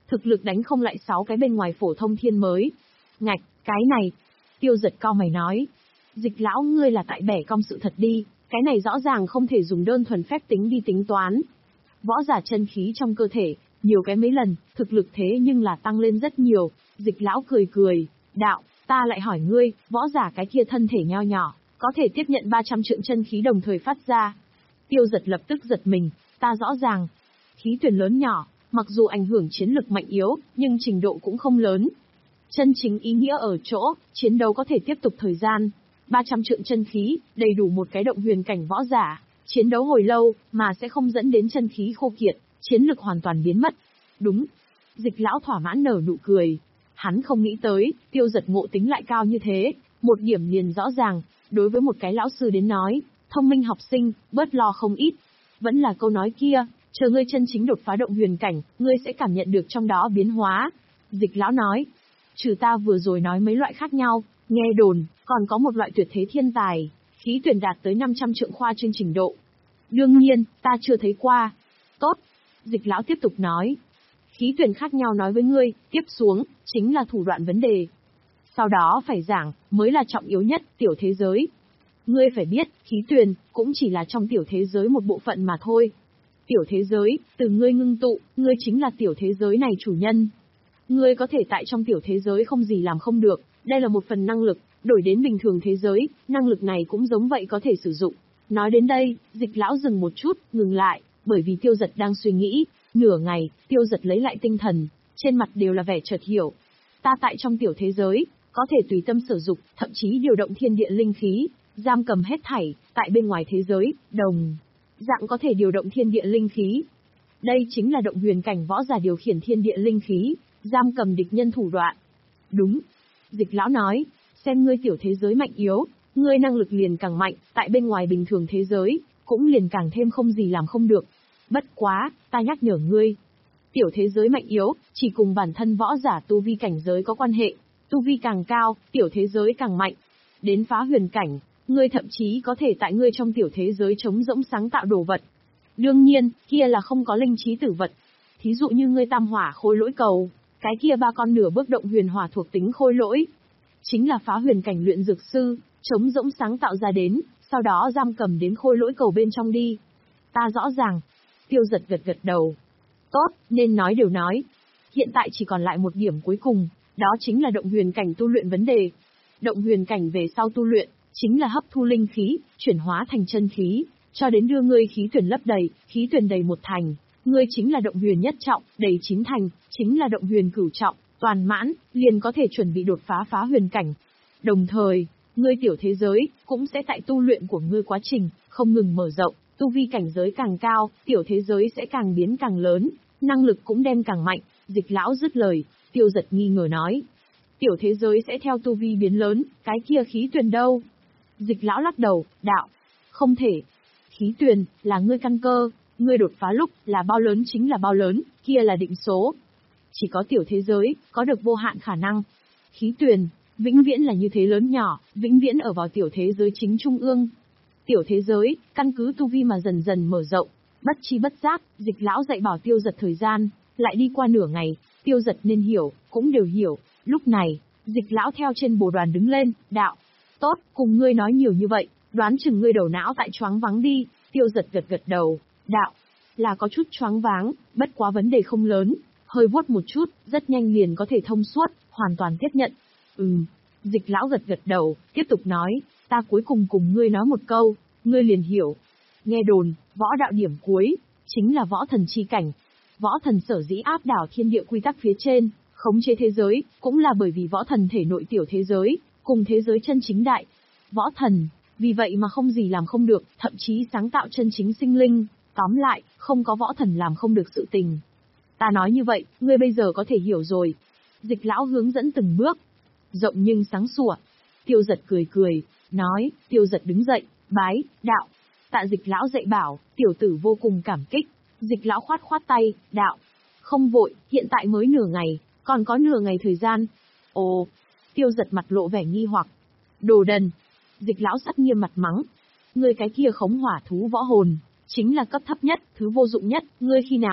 thực lực đánh không lại sáu cái bên ngoài phổ thông thiên mới. Ngạch, cái này. Tiêu Giật cau mày nói. Dịch lão ngươi là tại bẻ cong sự thật đi, cái này rõ ràng không thể dùng đơn thuần phép tính đi tính toán. Võ giả chân khí trong cơ thể, nhiều cái mấy lần, thực lực thế nhưng là tăng lên rất nhiều. Dịch lão cười cười, đạo, ta lại hỏi ngươi, võ giả cái kia thân thể nho nhỏ, có thể tiếp nhận ba trăm trượng chân khí đồng thời phát ra. Tiêu Giật lập tức giật mình, ta rõ ràng. Khí tuyển lớn nhỏ, mặc dù ảnh hưởng chiến lực mạnh yếu, nhưng trình độ cũng không lớn. Chân chính ý nghĩa ở chỗ, chiến đấu có thể tiếp tục thời gian. ba trăm trượng chân khí, đầy đủ một cái động huyền cảnh võ giả, chiến đấu hồi lâu, mà sẽ không dẫn đến chân khí khô kiệt, chiến lực hoàn toàn biến mất. Đúng. Dịch lão thỏa mãn nở nụ cười. Hắn không nghĩ tới, Tiêu Giật ngộ tính lại cao như thế, một điểm liền rõ ràng, đối với một cái lão sư đến nói, thông minh học sinh, bớt lo không ít. Vẫn là câu nói kia, chờ ngươi chân chính đột phá động huyền cảnh, ngươi sẽ cảm nhận được trong đó biến hóa. Dịch lão nói, trừ ta vừa rồi nói mấy loại khác nhau, nghe đồn, còn có một loại tuyệt thế thiên tài, khí tuyển đạt tới năm trăm trượng khoa trương trình độ. Đương nhiên, ta chưa thấy qua. Tốt. Dịch lão tiếp tục nói. Khí tuyển khác nhau nói với ngươi, tiếp xuống, chính là thủ đoạn vấn đề. Sau đó phải giảng, mới là trọng yếu nhất, tiểu thế giới. Ngươi phải biết, khí tuyển, cũng chỉ là trong tiểu thế giới một bộ phận mà thôi. Tiểu thế giới, từ ngươi ngưng tụ, ngươi chính là tiểu thế giới này chủ nhân. Ngươi có thể tại trong tiểu thế giới không gì làm không được, đây là một phần năng lực, đổi đến bình thường thế giới, năng lực này cũng giống vậy có thể sử dụng. Nói đến đây, Dịch lão dừng một chút, ngừng lại, bởi vì Tiêu Giật đang suy nghĩ. Nửa ngày, Tiêu Giật lấy lại tinh thần, trên mặt đều là vẻ chợt hiểu. Ta tại trong tiểu thế giới, có thể tùy tâm sử dụng, thậm chí điều động thiên địa linh khí, giam cầm hết thảy, tại bên ngoài thế giới, đồng dạng có thể điều động thiên địa linh khí. Đây chính là động huyền cảnh võ giả điều khiển thiên địa linh khí, giam cầm địch nhân thủ đoạn. Đúng. Dịch lão nói, xem ngươi tiểu thế giới mạnh yếu, ngươi năng lực liền càng mạnh, tại bên ngoài bình thường thế giới, cũng liền càng thêm không gì làm không được. Bất quá, ta nhắc nhở ngươi. Tiểu thế giới mạnh yếu, chỉ cùng bản thân võ giả tu vi cảnh giới có quan hệ. Tu vi càng cao, tiểu thế giới càng mạnh. Đến phá huyền cảnh, ngươi thậm chí có thể tại ngươi trong tiểu thế giới trống rỗng sáng tạo đồ vật. Đương nhiên, kia là không có linh trí tử vật. Thí dụ như ngươi tam hỏa khôi lỗi cầu, cái kia ba con nửa bước động huyền hỏa thuộc tính khôi lỗi. Chính là phá huyền cảnh luyện dược sư, trống rỗng sáng tạo ra đến, sau đó giam cầm đến khôi lỗi cầu bên trong đi. Ta rõ ràng. Tiêu Giật gật gật đầu. Tốt, nên nói đều nói. Hiện tại chỉ còn lại một điểm cuối cùng, đó chính là động huyền cảnh tu luyện vấn đề. Động huyền cảnh về sau tu luyện, chính là hấp thu linh khí, chuyển hóa thành chân khí, cho đến đưa ngươi khí tuyển lấp đầy, khí tuyển đầy một thành, ngươi chính là động huyền nhất trọng, đầy chín thành, chính là động huyền cửu trọng, toàn mãn, liền có thể chuẩn bị đột phá phá huyền cảnh. Đồng thời, ngươi tiểu thế giới, cũng sẽ tại tu luyện của ngươi quá trình, không ngừng mở rộng, tu vi cảnh giới càng cao, tiểu thế giới sẽ càng biến càng lớn, năng lực cũng đem càng mạnh. Dịch lão dứt lời, Tiêu Giật nghi ngờ nói. Tiểu thế giới sẽ theo tu vi biến lớn, cái kia khí tuyển đâu? Dịch lão lắc đầu, đạo, không thể. Khí tuyển, là ngươi căn cơ, ngươi đột phá lúc, là bao lớn chính là bao lớn, kia là định số. Chỉ có tiểu thế giới, có được vô hạn khả năng. Khí tuyển, vĩnh viễn là như thế lớn nhỏ, vĩnh viễn ở vào tiểu thế giới chính trung ương. Tiểu thế giới, căn cứ tu vi mà dần dần mở rộng, bất chi bất giác, Dịch lão dạy bảo Tiêu Giật thời gian, lại đi qua nửa ngày, Tiêu Giật nên hiểu, cũng đều hiểu. Lúc này, Dịch lão theo trên bồ đoàn đứng lên, đạo, tốt, cùng ngươi nói nhiều như vậy, đoán chừng ngươi đầu não tại choáng váng đi. Tiêu Giật gật gật đầu, đạo, là có chút choáng váng, bất quá vấn đề không lớn, hơi vuốt một chút, rất nhanh liền có thể thông suốt, hoàn toàn tiếp nhận. Ừm, Dịch lão gật gật đầu, tiếp tục nói, ta cuối cùng cùng ngươi nói một câu, ngươi liền hiểu. Nghe đồn, võ đạo điểm cuối, chính là võ thần chi cảnh. Võ thần sở dĩ áp đảo thiên địa quy tắc phía trên, khống chế thế giới, cũng là bởi vì võ thần thể nội tiểu thế giới, cùng thế giới chân chính đại. Võ thần, vì vậy mà không gì làm không được, thậm chí sáng tạo chân chính sinh linh. Tóm lại, không có võ thần làm không được sự tình. Ta nói như vậy, ngươi bây giờ có thể hiểu rồi. Dịch lão hướng dẫn từng bước, rộng nhưng sáng sủa. Tiêu Giật cười cười, nói, Tiêu Giật đứng dậy, bái, đạo. Tạ Dịch lão dạy bảo, tiểu tử vô cùng cảm kích. Dịch lão khoát khoát tay, đạo. Không vội, hiện tại mới nửa ngày, còn có nửa ngày thời gian. Ồ, Tiêu Giật mặt lộ vẻ nghi hoặc. Đồ đần. Dịch lão sắc nghiêm mặt mắng. Ngươi cái kia khống hỏa thú võ hồn, chính là cấp thấp nhất, thứ vô dụng nhất, ngươi khi nào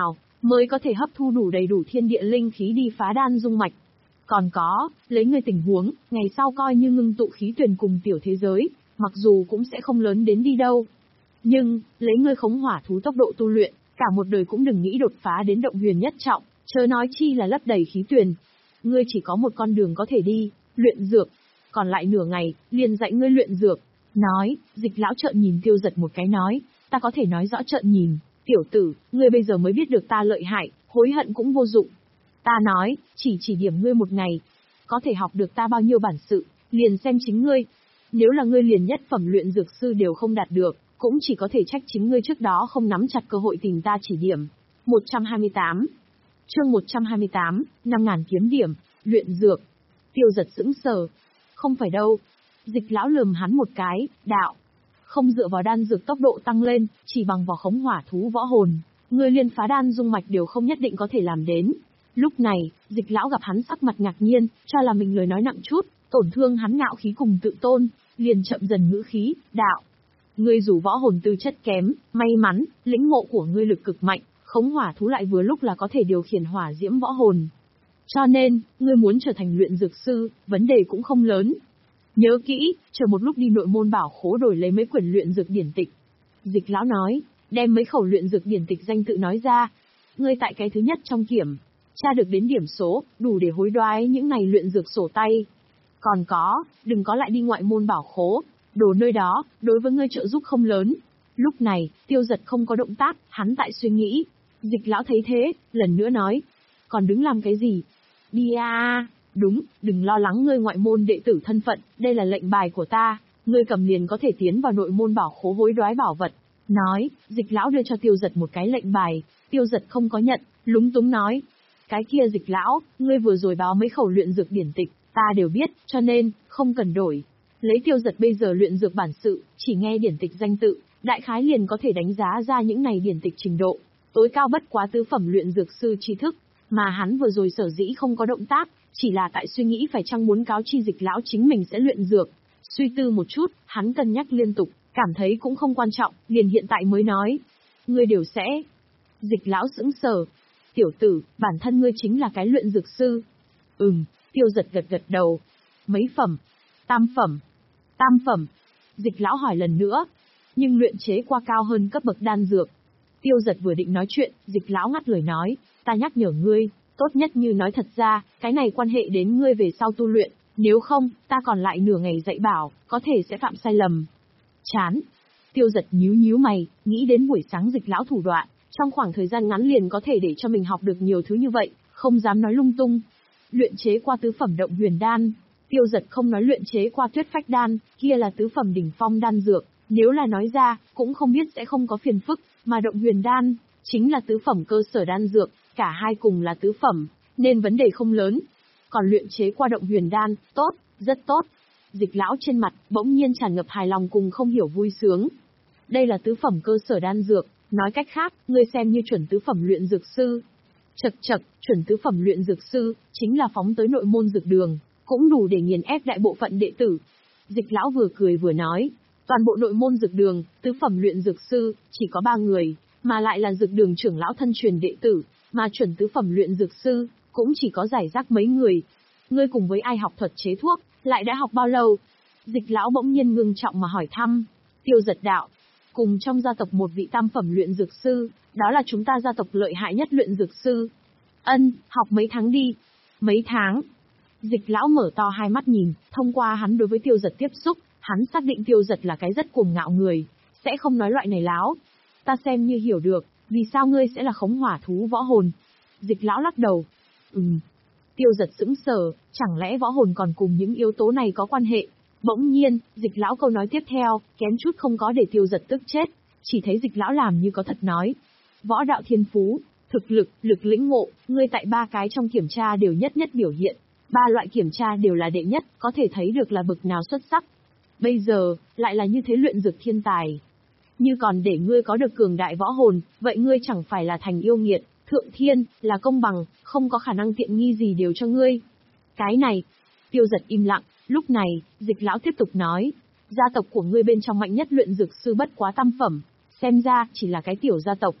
mới có thể hấp thu đủ đầy đủ thiên địa linh khí đi phá đan dung mạch. Còn có, lấy ngươi tình huống, ngày sau coi như ngưng tụ khí tuyền cùng tiểu thế giới, mặc dù cũng sẽ không lớn đến đi đâu. Nhưng, lấy ngươi khống hỏa thú tốc độ tu luyện, cả một đời cũng đừng nghĩ đột phá đến động huyền nhất trọng, chớ nói chi là lấp đầy khí tuyền. Ngươi chỉ có một con đường có thể đi, luyện dược. Còn lại nửa ngày, liền dạy ngươi luyện dược. Nói, Dịch lão trợn nhìn Tiêu Giật một cái nói, ta có thể nói rõ trợn nhìn, tiểu tử, ngươi bây giờ mới biết được ta lợi hại, hối hận cũng vô dụng. Ta nói, chỉ chỉ điểm ngươi một ngày, có thể học được ta bao nhiêu bản sự, liền xem chính ngươi. Nếu là ngươi liền nhất phẩm luyện dược sư đều không đạt được, cũng chỉ có thể trách chính ngươi trước đó không nắm chặt cơ hội tìm ta chỉ điểm. một trăm hai mươi tám Chương một trăm hai mươi tám, năm ngàn kiếm điểm, luyện dược. Tiêu Giật sững sờ. Không phải đâu. Dịch lão lườm hắn một cái, đạo. Không dựa vào đan dược tốc độ tăng lên, chỉ bằng vào khống hỏa thú võ hồn, ngươi liên phá đan dung mạch đều không nhất định có thể làm đến. Lúc này, Dịch lão gặp hắn sắc mặt ngạc nhiên, cho là mình lời nói nặng chút, tổn thương hắn ngạo khí cùng tự tôn, liền chậm dần ngữ khí, đạo. Ngươi dù võ hồn tư chất kém, may mắn, lĩnh ngộ của ngươi lực cực mạnh, khống hỏa thú lại vừa lúc là có thể điều khiển hỏa diễm võ hồn. Cho nên, ngươi muốn trở thành luyện dược sư, vấn đề cũng không lớn. Nhớ kỹ, chờ một lúc đi nội môn bảo khố đổi lấy mấy quyển luyện dược điển tịch. Dịch lão nói, đem mấy khẩu luyện dược điển tịch danh tự nói ra. Ngươi tại cái thứ nhất trong kiểm, tra được đến điểm số, đủ để hối đoái những này luyện dược sổ tay. Còn có, đừng có lại đi ngoại môn bảo khố, đồ nơi đó, đối với ngươi trợ giúp không lớn. Lúc này, Tiêu Giật không có động tác, hắn tại suy nghĩ. Dịch lão thấy thế, lần nữa nói, còn đứng làm cái gì? Đi à, đúng, đừng lo lắng ngươi ngoại môn đệ tử thân phận, đây là lệnh bài của ta, ngươi cầm liền có thể tiến vào nội môn bảo khố hối đoái bảo vật. Nói, Dịch lão đưa cho Tiêu Giật một cái lệnh bài, Tiêu Giật không có nhận, lúng túng nói. Cái kia Dịch lão, ngươi vừa rồi báo mấy khẩu luyện dược điển tịch, ta đều biết, cho nên, không cần đổi. Lấy Tiêu Giật bây giờ luyện dược bản sự, chỉ nghe điển tịch danh tự, đại khái liền có thể đánh giá ra những này điển tịch trình độ, tối cao bất quá tứ phẩm luyện dược sư tri thức, mà hắn vừa rồi sở dĩ không có động tác, chỉ là tại suy nghĩ phải chăng muốn cáo chi Dịch lão chính mình sẽ luyện dược. Suy tư một chút, hắn cân nhắc liên tục, cảm thấy cũng không quan trọng, liền hiện tại mới nói. Ngươi đều sẽ. Dịch lão sững sờ. Tiểu tử, bản thân ngươi chính là cái luyện dược sư. Ừm, Tiêu Giật gật gật đầu. Mấy phẩm? Tam phẩm. Tam phẩm. Dịch lão hỏi lần nữa. Nhưng luyện chế qua cao hơn cấp bậc đan dược. Tiêu Giật vừa định nói chuyện, Dịch lão ngắt lời nói, ta nhắc nhở ngươi, tốt nhất như nói thật ra, cái này quan hệ đến ngươi về sau tu luyện, nếu không, ta còn lại nửa ngày dạy bảo, có thể sẽ phạm sai lầm. Chán. Tiêu Giật nhíu nhíu mày, nghĩ đến buổi sáng Dịch lão thủ đoạn, trong khoảng thời gian ngắn liền có thể để cho mình học được nhiều thứ như vậy, không dám nói lung tung. Luyện chế qua tứ phẩm động huyền đan, Tiêu Giật không nói luyện chế qua tuyết phách đan, kia là tứ phẩm đỉnh phong đan dược, nếu là nói ra, cũng không biết sẽ không có phiền phức, mà động huyền đan, chính là tứ phẩm cơ sở đan dược, cả hai cùng là tứ phẩm, nên vấn đề không lớn. Còn luyện chế qua động huyền đan, tốt, rất tốt. Dịch lão trên mặt, bỗng nhiên tràn ngập hài lòng cùng không hiểu vui sướng. Đây là tứ phẩm cơ sở đan dược, nói cách khác, ngươi xem như chuẩn tứ phẩm luyện dược sư. Chậc chậc, chuẩn tứ phẩm luyện dược sư, chính là phóng tới nội môn dược đường, cũng đủ để nghiền ép đại bộ phận đệ tử. Dịch lão vừa cười vừa nói, toàn bộ nội môn dược đường, tứ phẩm luyện dược sư, chỉ có ba người, mà lại là dược đường trưởng lão thân truyền đệ tử, mà chuẩn tứ phẩm luyện dược sư, cũng chỉ có giải rác mấy người. Ngươi cùng với ai học thuật chế thuốc, lại đã học bao lâu? Dịch lão bỗng nhiên ngưng trọng mà hỏi thăm. Tiêu Giật đạo, cùng trong gia tộc một vị tam phẩm luyện dược sư, đó là chúng ta gia tộc lợi hại nhất luyện dược sư. Ân, học mấy tháng đi. Mấy tháng? Dịch lão mở to hai mắt nhìn, thông qua hắn đối với Tiêu Giật tiếp xúc, hắn xác định Tiêu Giật là cái rất cuồng ngạo người, sẽ không nói loại này láo. Ta xem như hiểu được, vì sao ngươi sẽ là khống hỏa thú võ hồn. Dịch lão lắc đầu. Ừm. Tiêu Giật sững sờ, chẳng lẽ võ hồn còn cùng những yếu tố này có quan hệ? Bỗng nhiên, Dịch lão câu nói tiếp theo, kém chút không có để Tiêu Giật tức chết, chỉ thấy Dịch lão làm như có thật nói. Võ đạo thiên phú, thực lực, lực lĩnh ngộ, ngươi tại ba cái trong kiểm tra đều nhất nhất biểu hiện. Ba loại kiểm tra đều là đệ nhất, có thể thấy được là bực nào xuất sắc. Bây giờ, lại là như thế luyện dược thiên tài. Như còn để ngươi có được cường đại võ hồn, vậy ngươi chẳng phải là thành yêu nghiệt, thượng thiên, là công bằng, không có khả năng tiện nghi gì đều cho ngươi. Cái này, Tiêu Giật im lặng, lúc này, Dịch lão tiếp tục nói, gia tộc của ngươi bên trong mạnh nhất luyện dược sư bất quá tam phẩm, xem ra chỉ là cái tiểu gia tộc.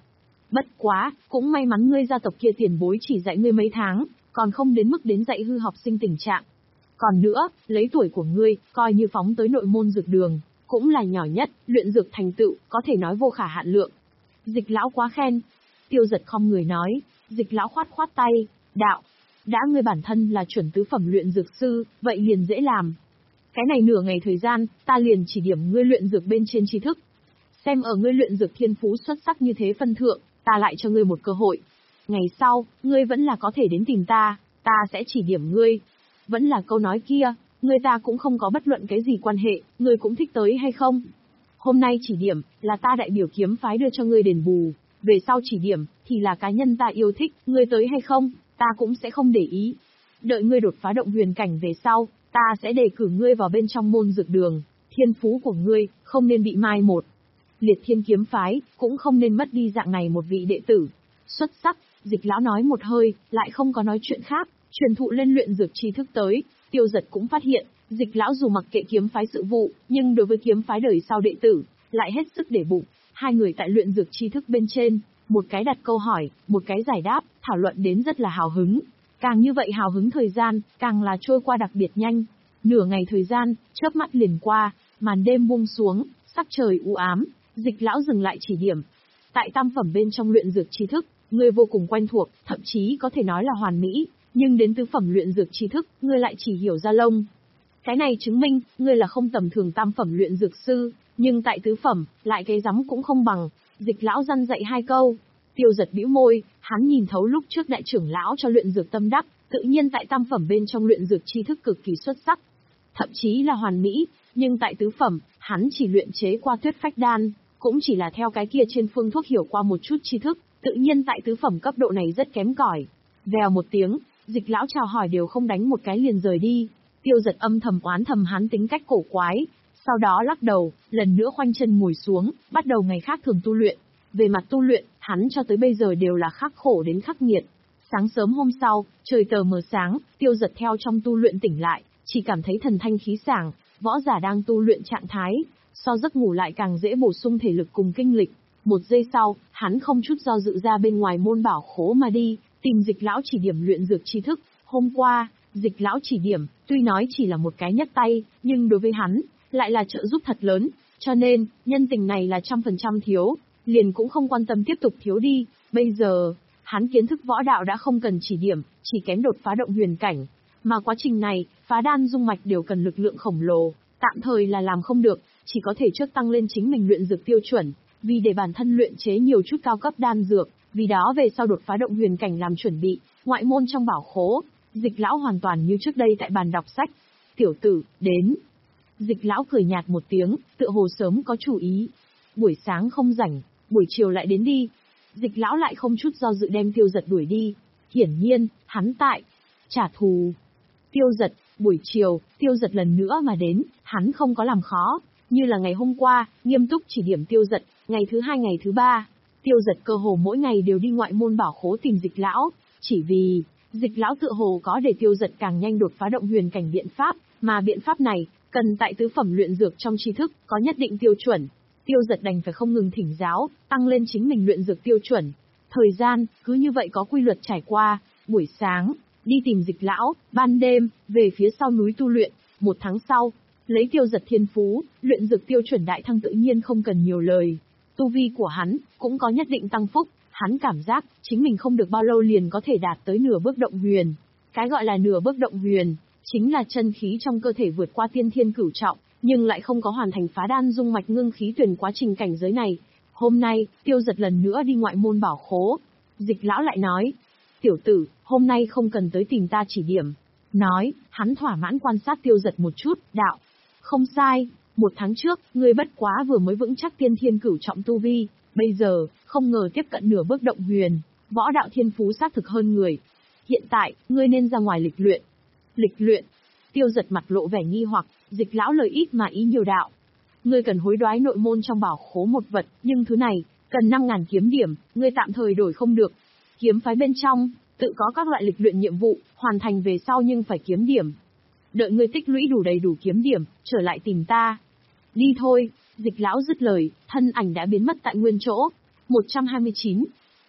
Bất quá, cũng may mắn ngươi gia tộc kia tiền bối chỉ dạy ngươi mấy tháng, còn không đến mức đến dạy hư học sinh tình trạng. Còn nữa, lấy tuổi của ngươi, coi như phóng tới nội môn dược đường, cũng là nhỏ nhất, luyện dược thành tựu, có thể nói vô khả hạn lượng. Dịch lão quá khen. Tiêu Giật không người nói, Dịch lão khoát khoát tay, đạo. Đã ngươi bản thân là chuẩn tứ phẩm luyện dược sư, vậy liền dễ làm. Cái này nửa ngày thời gian, ta liền chỉ điểm ngươi luyện dược bên trên tri thức. Xem ở ngươi luyện dược thiên phú xuất sắc như thế phân thượng, ta lại cho ngươi một cơ hội. Ngày sau, ngươi vẫn là có thể đến tìm ta, ta sẽ chỉ điểm ngươi. Vẫn là câu nói kia, ngươi ta cũng không có bất luận cái gì quan hệ, ngươi cũng thích tới hay không. Hôm nay chỉ điểm, là ta đại biểu kiếm phái đưa cho ngươi đền bù, về sau chỉ điểm, thì là cá nhân ta yêu thích, ngươi tới hay không, ta cũng sẽ không để ý. Đợi ngươi đột phá động huyền cảnh về sau, ta sẽ đề cử ngươi vào bên trong môn dược đường, thiên phú của ngươi, không nên bị mai một. Liệt Thiên kiếm phái, cũng không nên mất đi dạng này một vị đệ tử. Xuất sắc, Dịch lão nói một hơi, lại không có nói chuyện khác, truyền thụ lên luyện dược tri thức tới. Tiêu Giật cũng phát hiện, Dịch lão dù mặc kệ kiếm phái sự vụ, nhưng đối với kiếm phái đời sau đệ tử, lại hết sức để bụng. Hai người tại luyện dược tri thức bên trên, một cái đặt câu hỏi, một cái giải đáp, thảo luận đến rất là hào hứng. Càng như vậy hào hứng thời gian, càng là trôi qua đặc biệt nhanh. Nửa ngày thời gian, chớp mắt liền qua, màn đêm buông xuống, sắc trời u ám, Dịch lão dừng lại chỉ điểm. Tại tam phẩm bên trong luyện dược tri thức, ngươi vô cùng quen thuộc, thậm chí có thể nói là hoàn mỹ, nhưng đến tứ phẩm luyện dược tri thức, ngươi lại chỉ hiểu ra lông. Cái này chứng minh, ngươi là không tầm thường tam phẩm luyện dược sư, nhưng tại tứ phẩm, lại cái rắm cũng không bằng. Dịch lão răn dạy hai câu. Tiêu Giật bĩu môi, hắn nhìn thấu lúc trước đại trưởng lão cho luyện dược tâm đắc, tự nhiên tại tam phẩm bên trong luyện dược tri thức cực kỳ xuất sắc, thậm chí là hoàn mỹ, nhưng tại tứ phẩm, hắn chỉ luyện chế qua Tuyết Phách đan, cũng chỉ là theo cái kia trên phương thuốc hiểu qua một chút tri thức, tự nhiên tại tứ phẩm cấp độ này rất kém cỏi. Vèo một tiếng, Dịch lão chào hỏi đều không đánh một cái liền rời đi. Tiêu Giật âm thầm oán thầm hắn tính cách cổ quái, sau đó lắc đầu, lần nữa khoanh chân ngồi xuống, bắt đầu ngày khác thường tu luyện. Về mặt tu luyện, hắn cho tới bây giờ đều là khắc khổ đến khắc nghiệt. Sáng sớm hôm sau, trời tờ mờ sáng, Tiêu Giật theo trong tu luyện tỉnh lại, chỉ cảm thấy thần thanh khí sảng, võ giả đang tu luyện trạng thái, so giấc ngủ lại càng dễ bổ sung thể lực cùng kinh lịch. Một giây sau, hắn không chút do dự ra bên ngoài môn bảo khố mà đi, tìm Dịch lão chỉ điểm luyện dược tri thức. Hôm qua, Dịch lão chỉ điểm, tuy nói chỉ là một cái nhấc tay, nhưng đối với hắn, lại là trợ giúp thật lớn, cho nên, nhân tình này là trăm phần trăm thiếu, liền cũng không quan tâm tiếp tục thiếu đi. Bây giờ, hắn kiến thức võ đạo đã không cần chỉ điểm, chỉ kém đột phá động huyền cảnh, mà quá trình này, phá đan dung mạch đều cần lực lượng khổng lồ, tạm thời là làm không được, chỉ có thể trước tăng lên chính mình luyện dược tiêu chuẩn, vì để bản thân luyện chế nhiều chút cao cấp đan dược, vì đó về sau đột phá động huyền cảnh làm chuẩn bị. Ngoại môn trong bảo khố, Dịch lão hoàn toàn như trước đây tại bàn đọc sách. Tiểu tử, đến. Dịch lão cười nhạt một tiếng, tựa hồ sớm có chủ ý. Buổi sáng không rảnh, buổi chiều lại đến đi. Dịch lão lại không chút do dự đem Tiêu Giật đuổi đi. Hiển nhiên, hắn tại trả thù. Tiêu Giật, buổi chiều, Tiêu Giật lần nữa mà đến, hắn không có làm khó, như là ngày hôm qua, nghiêm túc chỉ điểm Tiêu Giật, ngày thứ hai ngày thứ ba, Tiêu Giật cơ hồ mỗi ngày đều đi ngoại môn bảo khố tìm Dịch lão, chỉ vì Dịch lão tựa hồ có để Tiêu Giật càng nhanh đột phá động huyền cảnh biện pháp, mà biện pháp này cần tại tứ phẩm luyện dược trong tri thức có nhất định tiêu chuẩn. Tiêu Giật đành phải không ngừng thỉnh giáo, tăng lên chính mình luyện dược tiêu chuẩn. Thời gian cứ như vậy có quy luật trải qua, buổi sáng đi tìm Dịch lão, ban đêm về phía sau núi tu luyện. Một tháng sau, lấy Tiêu Giật thiên phú, luyện dược tiêu chuẩn đại thăng tự nhiên không cần nhiều lời. Tu vi của hắn cũng có nhất định tăng phúc, hắn cảm giác chính mình không được bao lâu liền có thể đạt tới nửa bước động huyền. Cái gọi là nửa bước động huyền, chính là chân khí trong cơ thể vượt qua tiên thiên cửu trọng, nhưng lại không có hoàn thành phá đan dung mạch ngưng khí tuyển quá trình cảnh giới này. Hôm nay, Tiêu Giật lần nữa đi ngoại môn bảo khố. Dịch lão lại nói, tiểu tử, hôm nay không cần tới tìm ta chỉ điểm. Nói, hắn thỏa mãn quan sát Tiêu Giật một chút, đạo. Không sai, một tháng trước, ngươi bất quá vừa mới vững chắc tiên thiên cửu trọng tu vi, bây giờ, không ngờ tiếp cận nửa bước động huyền, võ đạo thiên phú xác thực hơn người. Hiện tại, ngươi nên ra ngoài lịch luyện. Lịch luyện. Tiêu Giật mặt lộ vẻ nghi hoặc, Dịch lão lời ít mà ý nhiều đạo. Ngươi cần hối đoái nội môn trong bảo khố một vật, nhưng thứ này, cần năm ngàn kiếm điểm, ngươi tạm thời đổi không được. Kiếm phái bên trong, tự có các loại lịch luyện nhiệm vụ, hoàn thành về sau nhưng phải kiếm điểm. Đợi ngươi tích lũy đủ đầy đủ kiếm điểm, trở lại tìm ta. Đi thôi, Dịch lão dứt lời, thân ảnh đã biến mất tại nguyên chỗ. một trăm hai mươi chín.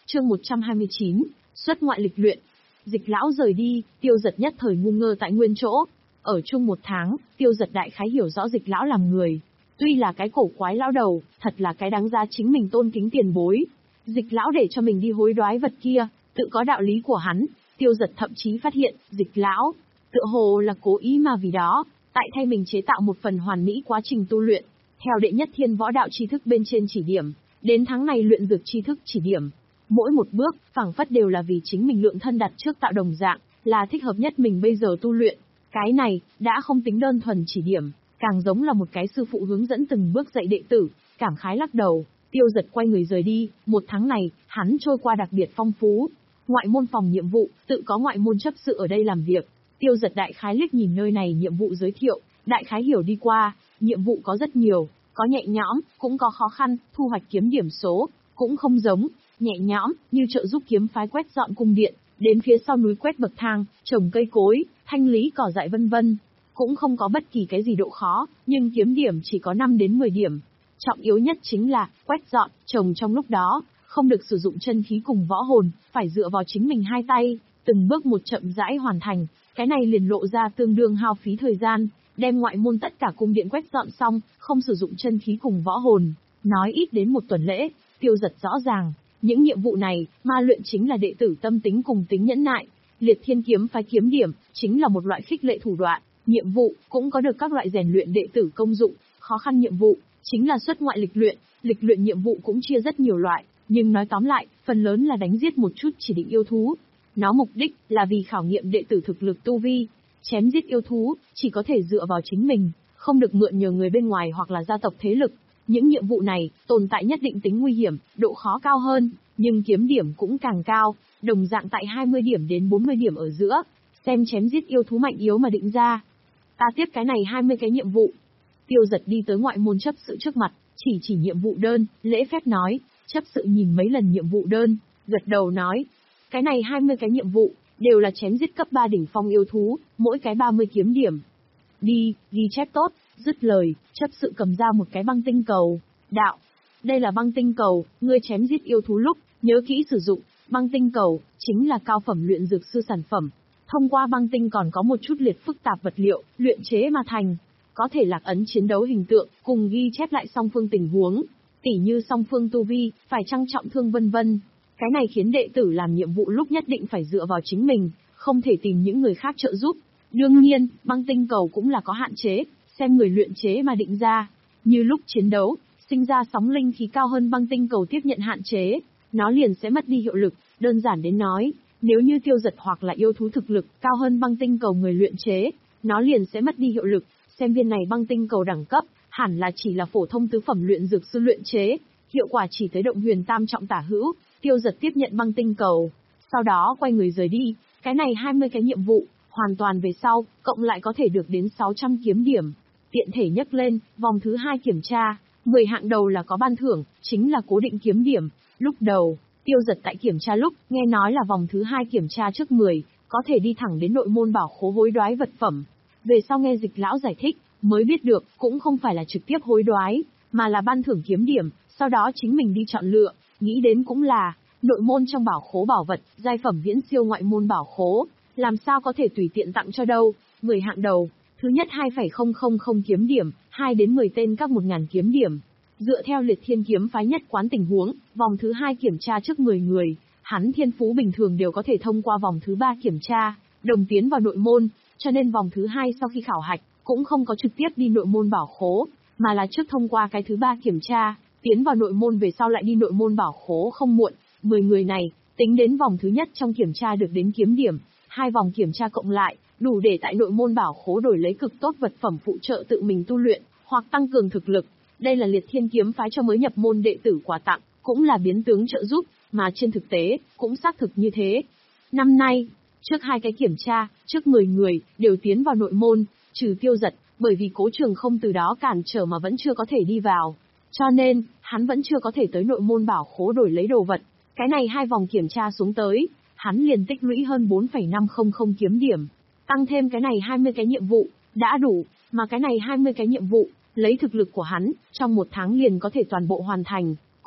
Chương một trăm hai mươi chín, xuất ngoại lịch luyện. Dịch lão rời đi, Tiêu Dật nhất thời ngu ngơ tại nguyên chỗ. Ở chung một tháng, Tiêu Dật đại khái hiểu rõ Dịch lão làm người. Tuy là cái cổ quái lão đầu, thật là cái đáng giá chính mình tôn kính tiền bối. Dịch lão để cho mình đi hối đoái vật kia, tự có đạo lý của hắn. Tiêu Dật thậm chí phát hiện, Dịch lão tựa hồ là cố ý mà vì đó, tại thay mình chế tạo một phần hoàn mỹ quá trình tu luyện. Theo đệ nhất thiên võ đạo tri thức bên trên chỉ điểm, đến tháng này luyện dược tri thức chỉ điểm. Mỗi một bước, phảng phất đều là vì chính mình lượng thân đặt trước tạo đồng dạng, là thích hợp nhất mình bây giờ tu luyện. Cái này, đã không tính đơn thuần chỉ điểm, càng giống là một cái sư phụ hướng dẫn từng bước dạy đệ tử, cảm khái lắc đầu. Tiêu Dật quay người rời đi, một tháng này, hắn trôi qua đặc biệt phong phú. Ngoại môn phòng nhiệm vụ, tự có ngoại môn chấp sự ở đây làm việc. Tiêu Dật đại khái liếc nhìn nơi này nhiệm vụ giới thiệu, đại khái hiểu đi qua, nhiệm vụ có rất nhiều, có nhẹ nhõm, cũng có khó khăn, thu hoạch kiếm điểm số, cũng không giống, nhẹ nhõm, như trợ giúp kiếm phái quét dọn cung điện, đến phía sau núi quét bậc thang, trồng cây cối, thanh lý cỏ dại vân vân. Cũng không có bất kỳ cái gì độ khó, nhưng kiếm điểm chỉ có năm đến mười điểm. Trọng yếu nhất chính là, quét dọn, trồng trong lúc đó, không được sử dụng chân khí cùng võ hồn, phải dựa vào chính mình hai tay, từng bước một chậm rãi hoàn thành, cái này liền lộ ra tương đương hao phí thời gian, đem ngoại môn tất cả cung điện quét dọn xong, không sử dụng chân khí cùng võ hồn, nói ít đến một tuần lễ. Tiêu Dật rõ ràng, những nhiệm vụ này, ma luyện chính là đệ tử tâm tính cùng tính nhẫn nại. Liệt Thiên kiếm phái kiếm điểm, chính là một loại khích lệ thủ đoạn, nhiệm vụ, cũng có được các loại rèn luyện đệ tử công dụng, khó khăn nhiệm vụ, chính là xuất ngoại lịch luyện, lịch luyện nhiệm vụ cũng chia rất nhiều loại, nhưng nói tóm lại, phần lớn là đánh giết một chút chỉ định yêu thú. Nó mục đích, là vì khảo nghiệm đệ tử thực lực tu vi. Chém giết yêu thú, chỉ có thể dựa vào chính mình, không được mượn nhờ người bên ngoài hoặc là gia tộc thế lực. Những nhiệm vụ này, tồn tại nhất định tính nguy hiểm, độ khó cao hơn, nhưng kiếm điểm cũng càng cao, đồng dạng tại hai mươi điểm đến bốn mươi điểm ở giữa, xem chém giết yêu thú mạnh yếu mà định ra. Ta tiếp cái này hai mươi cái nhiệm vụ. Tiêu Dật đi tới ngoại môn chấp sự trước mặt, chỉ chỉ nhiệm vụ đơn, lễ phép nói. Chấp sự nhìn mấy lần nhiệm vụ đơn, gật đầu nói, cái này hai mươi cái nhiệm vụ, đều là chém giết cấp ba đỉnh phong yêu thú, mỗi cái ba mươi kiếm điểm. Đi, ghi chép tốt. Dứt lời, chấp sự cầm ra một cái băng tinh cầu. Đạo, đây là băng tinh cầu, ngươi chém giết yêu thú lúc, nhớ kỹ sử dụng. Băng tinh cầu, chính là cao phẩm luyện dược sư sản phẩm. Thông qua băng tinh còn có một chút liệt phức tạp vật liệu, luyện chế mà thành. Có thể lạc ấn chiến đấu hình tượng, cùng ghi chép lại song phương tình huống. Tỉ như song phương tu vi, phải trang trọng thương vân vân. Cái này khiến đệ tử làm nhiệm vụ lúc nhất định phải dựa vào chính mình, không thể tìm những người khác trợ giúp. Đương nhiên, băng tinh cầu cũng là có hạn chế, xem người luyện chế mà định ra. Như lúc chiến đấu, sinh ra sóng linh khí cao hơn băng tinh cầu tiếp nhận hạn chế, nó liền sẽ mất đi hiệu lực. Đơn giản đến nói, nếu như Tiêu Dật hoặc là yêu thú thực lực cao hơn băng tinh cầu người luyện chế, nó liền sẽ mất đi hiệu lực. Xem viên này băng tinh cầu đẳng cấp, hẳn là chỉ là phổ thông tứ phẩm luyện dược sư luyện chế, hiệu quả chỉ tới động huyền tam trọng tả hữu. Tiêu Dật tiếp nhận băng tinh cầu, sau đó quay người rời đi. Cái này hai mươi cái nhiệm vụ, hoàn toàn về sau, cộng lại có thể được đến sáu trăm kiếm điểm. Tiện thể nhắc lên, vòng thứ hai kiểm tra, mười hạng đầu là có ban thưởng, chính là cố định kiếm điểm. Lúc đầu, Tiêu Dật tại kiểm tra lúc, nghe nói là vòng thứ hai kiểm tra trước mười, có thể đi thẳng đến nội môn bảo khố hối đoái vật phẩm. Về sau nghe Dịch lão giải thích, mới biết được, cũng không phải là trực tiếp hối đoái, mà là ban thưởng kiếm điểm, sau đó chính mình đi chọn lựa. Nghĩ đến cũng là, nội môn trong bảo khố bảo vật, giai phẩm viễn siêu ngoại môn bảo khố, làm sao có thể tùy tiện tặng cho đâu. mười hạng đầu, thứ nhất hai phẩy không không không kiếm điểm, hai đến mười tên các một nghìn kiếm điểm. Dựa theo Liệt Thiên kiếm phái nhất quán tình huống, vòng thứ hai kiểm tra trước mười người, hắn thiên phú bình thường đều có thể thông qua vòng thứ ba kiểm tra, đồng tiến vào nội môn, cho nên vòng thứ hai sau khi khảo hạch, cũng không có trực tiếp đi nội môn bảo khố, mà là trước thông qua cái thứ ba kiểm tra, tiến vào nội môn về sau lại đi nội môn bảo khố không muộn. mười người này, tính đến vòng thứ nhất trong kiểm tra được đến kiếm điểm, hai vòng kiểm tra cộng lại, đủ để tại nội môn bảo khố đổi lấy cực tốt vật phẩm phụ trợ tự mình tu luyện, hoặc tăng cường thực lực. Đây là Liệt Thiên kiếm phái cho mới nhập môn đệ tử quà tặng, cũng là biến tướng trợ giúp, mà trên thực tế, cũng xác thực như thế. Năm nay, trước hai cái kiểm tra, trước mười người, đều tiến vào nội môn, trừ Tiêu Dật, bởi vì Cố Trường không từ đó cản trở mà vẫn chưa có thể đi vào. Cho nên, hắn vẫn chưa có thể tới nội môn bảo khố đổi lấy đồ vật. Cái này hai vòng kiểm tra xuống tới, hắn liền tích lũy hơn bốn phẩy năm không không kiếm điểm. Tăng thêm cái này hai mươi cái nhiệm vụ, đã đủ, mà cái này hai mươi cái nhiệm vụ, lấy thực lực của hắn, trong một tháng liền có thể toàn bộ hoàn thành,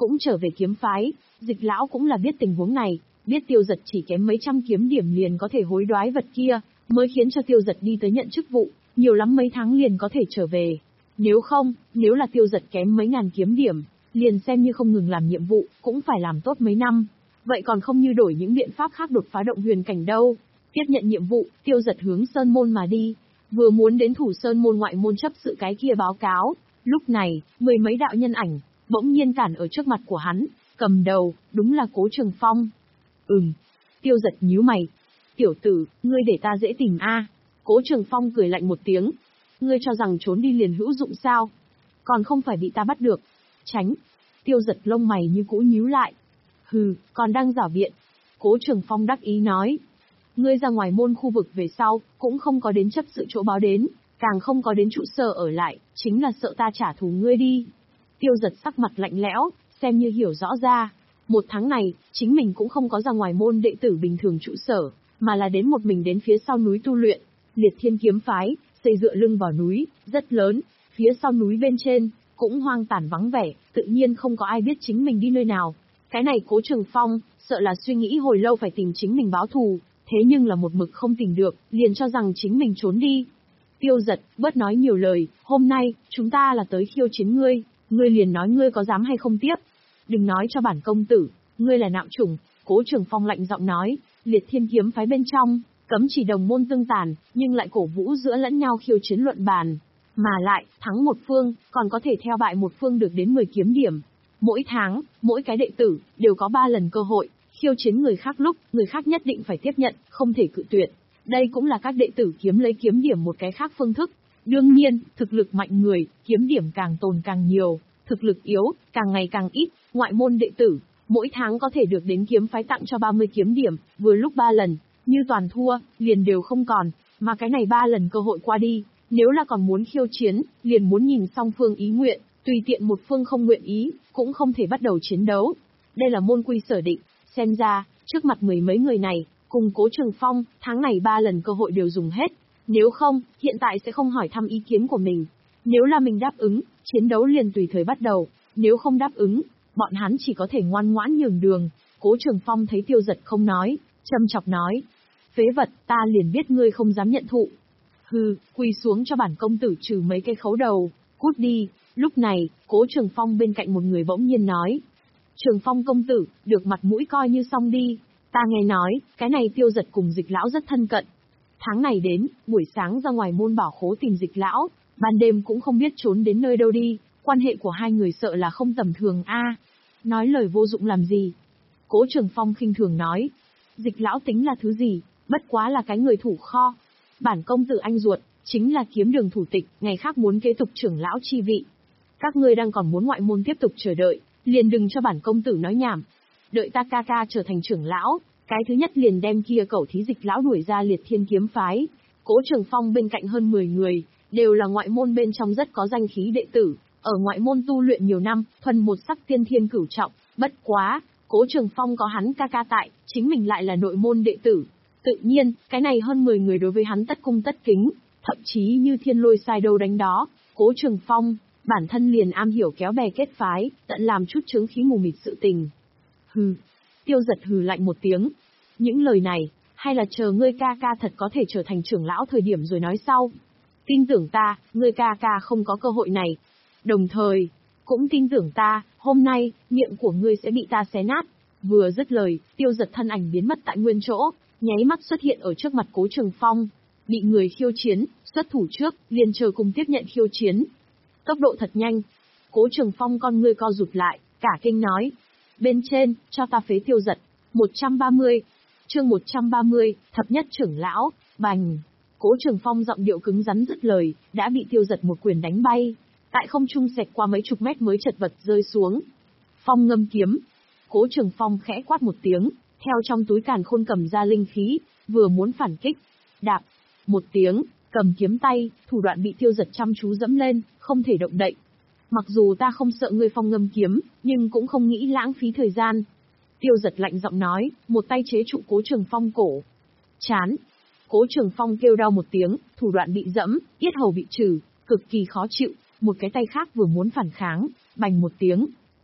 cũng trở về kiếm phái. Dịch lão cũng là biết tình huống này, biết Tiêu Dật chỉ kém mấy trăm kiếm điểm liền có thể hối đoái vật kia, mới khiến cho Tiêu Dật đi tới nhận chức vụ, nhiều lắm mấy tháng liền có thể trở về. Nếu không, nếu là Tiêu Dật kém mấy ngàn kiếm điểm, liền xem như không ngừng làm nhiệm vụ, cũng phải làm tốt mấy năm. Vậy còn không như đổi những biện pháp khác đột phá động huyền cảnh đâu. Tiếp nhận nhiệm vụ, Tiêu Dật hướng Sơn Môn mà đi, vừa muốn đến Thủ Sơn Môn ngoại môn chấp sự cái kia báo cáo. Lúc này, mười mấy đạo nhân ảnh, bỗng nhiên cản ở trước mặt của hắn, cầm đầu, đúng là Cố Trường Phong. Ừm. Tiêu Dật nhíu mày. Tiểu tử, ngươi để ta dễ tìm a. Cố Trường Phong cười lạnh một tiếng. Ngươi cho rằng trốn đi liền hữu dụng sao? Còn không phải bị ta bắt được. Tránh. Tiêu Dật lông mày như cũ nhíu lại. Hừ, còn đang giảo biện. Cố Trường Phong đắc ý nói. Ngươi ra ngoài môn khu vực về sau, cũng không có đến chấp sự chỗ báo đến, càng không có đến trụ sở ở lại, chính là sợ ta trả thù ngươi đi. Tiêu Dật sắc mặt lạnh lẽo, xem như hiểu rõ ra. Một tháng này, chính mình cũng không có ra ngoài môn đệ tử bình thường trụ sở, mà là đến một mình đến phía sau núi tu luyện. Liệt Thiên kiếm phái, xây dựa lưng vào núi, rất lớn, phía sau núi bên trên, cũng hoang tàn vắng vẻ, tự nhiên không có ai biết chính mình đi nơi nào. Cái này Cố Trường Phong, sợ là suy nghĩ hồi lâu phải tìm chính mình báo thù, thế nhưng là một mực không tìm được, liền cho rằng chính mình trốn đi. Tiêu Dật, bớt nói nhiều lời, hôm nay, chúng ta là tới khiêu chiến ngươi, ngươi liền nói ngươi có dám hay không tiếp. Đừng nói cho bản công tử, ngươi là nạo chủng. Cố Trường Phong lạnh giọng nói, Liệt Thiên kiếm phái bên trong, cấm chỉ đồng môn tương tàn, nhưng lại cổ vũ giữa lẫn nhau khiêu chiến luận bàn. Mà lại, thắng một phương, còn có thể theo bại một phương được đến mười kiếm điểm. Mỗi tháng, mỗi cái đệ tử, đều có ba lần cơ hội, khiêu chiến người khác lúc, người khác nhất định phải tiếp nhận, không thể cự tuyệt. Đây cũng là các đệ tử kiếm lấy kiếm điểm một cái khác phương thức. Đương nhiên, thực lực mạnh người, kiếm điểm càng tồn càng nhiều, thực lực yếu, càng ngày càng ít. Ngoại môn đệ tử, mỗi tháng có thể được đến kiếm phái tặng cho ba mươi kiếm điểm, vừa lúc ba lần, như toàn thua, liền đều không còn, mà cái này ba lần cơ hội qua đi, nếu là còn muốn khiêu chiến, liền muốn nhìn song phương ý nguyện, tùy tiện một phương không nguyện ý, cũng không thể bắt đầu chiến đấu. Đây là môn quy sở định, xem ra, trước mặt mười mấy người này, cùng Cố Trường Phong, tháng này ba lần cơ hội đều dùng hết, nếu không, hiện tại sẽ không hỏi thăm ý kiến của mình. Nếu là mình đáp ứng, chiến đấu liền tùy thời bắt đầu, nếu không đáp ứng, bọn hắn chỉ có thể ngoan ngoãn nhường đường. Cố Trường Phong thấy Tiêu Dật không nói, châm chọc nói. Phế vật, ta liền biết ngươi không dám nhận thụ. Hừ, quỳ xuống cho bản công tử trừ mấy cái khấu đầu, cút đi. Lúc này, Cố Trường Phong bên cạnh một người bỗng nhiên nói. Trường Phong công tử, được mặt mũi coi như xong đi. Ta nghe nói, cái này Tiêu Dật cùng Dịch lão rất thân cận. Tháng này đến, buổi sáng ra ngoài môn bảo khố tìm Dịch lão, ban đêm cũng không biết trốn đến nơi đâu đi. Quan hệ của hai người sợ là không tầm thường a. À, nói lời vô dụng làm gì? Cố Trường Phong khinh thường nói. Dịch lão tính là thứ gì, bất quá là cái người thủ kho. Bản công tử anh ruột, chính là kiếm đường thủ tịch, ngày khác muốn kế tục trưởng lão chi vị. Các ngươi đang còn muốn ngoại môn tiếp tục chờ đợi, liền đừng cho bản công tử nói nhảm. Đợi ta ca ca trở thành trưởng lão, cái thứ nhất liền đem kia cẩu thí Dịch lão đuổi ra Liệt Thiên kiếm phái. Cố Trường Phong bên cạnh hơn mười người, đều là ngoại môn bên trong rất có danh khí đệ tử, ở ngoại môn tu luyện nhiều năm, thuần một sắc tiên thiên cửu trọng, bất quá, Cố Trường Phong có hắn ca ca tại, chính mình lại là nội môn đệ tử. Tự nhiên, cái này hơn mười người đối với hắn tất cung tất kính, thậm chí như thiên lôi sai đâu đánh đó. Cố Trường Phong, bản thân liền am hiểu kéo bè kết phái, tận làm chút chướng khí mù mịt sự tình. Hừ. Tiêu Dật hừ lạnh một tiếng. Những lời này, hay là chờ ngươi ca ca thật có thể trở thành trưởng lão thời điểm rồi nói sau. Tin tưởng ta, ngươi ca ca không có cơ hội này. Đồng thời, cũng tin tưởng ta, hôm nay, miệng của ngươi sẽ bị ta xé nát. Vừa dứt lời, Tiêu Dật thân ảnh biến mất tại nguyên chỗ, nháy mắt xuất hiện ở trước mặt Cố Trường Phong. Bị người khiêu chiến, xuất thủ trước, liền chờ cùng tiếp nhận khiêu chiến. Tốc độ thật nhanh. Cố Trường Phong con ngươi co rụt lại, cả kinh nói. Bên trên, cho ta phế Tiêu Dật. một trăm ba mươi. Chương một trăm ba mươi, thập nhất trưởng lão, bành. Cố Trường Phong giọng điệu cứng rắn dứt lời, đã bị Tiêu Dật một quyền đánh bay. Tại không trung xẹt qua mấy chục mét mới chật vật rơi xuống. Phong ngâm kiếm. Cố Trường Phong khẽ quát một tiếng, theo trong túi càn khôn cầm ra linh khí, vừa muốn phản kích. Đạp. Một tiếng, cầm kiếm tay, thủ đoạn bị Tiêu Dật chăm chú dẫm lên, không thể động đậy. Mặc dù ta không sợ ngươi phong ngâm kiếm, nhưng cũng không nghĩ lãng phí thời gian. Tiêu Dật lạnh giọng nói, một tay chế trụ Cố Trường Phong cổ. Chán. Cố Trường Phong kêu đau một tiếng, thủ đoạn bị dẫm, yết hầu bị trừ, cực kỳ khó chịu. Một cái tay khác vừa muốn phản kháng, bành một tiếng,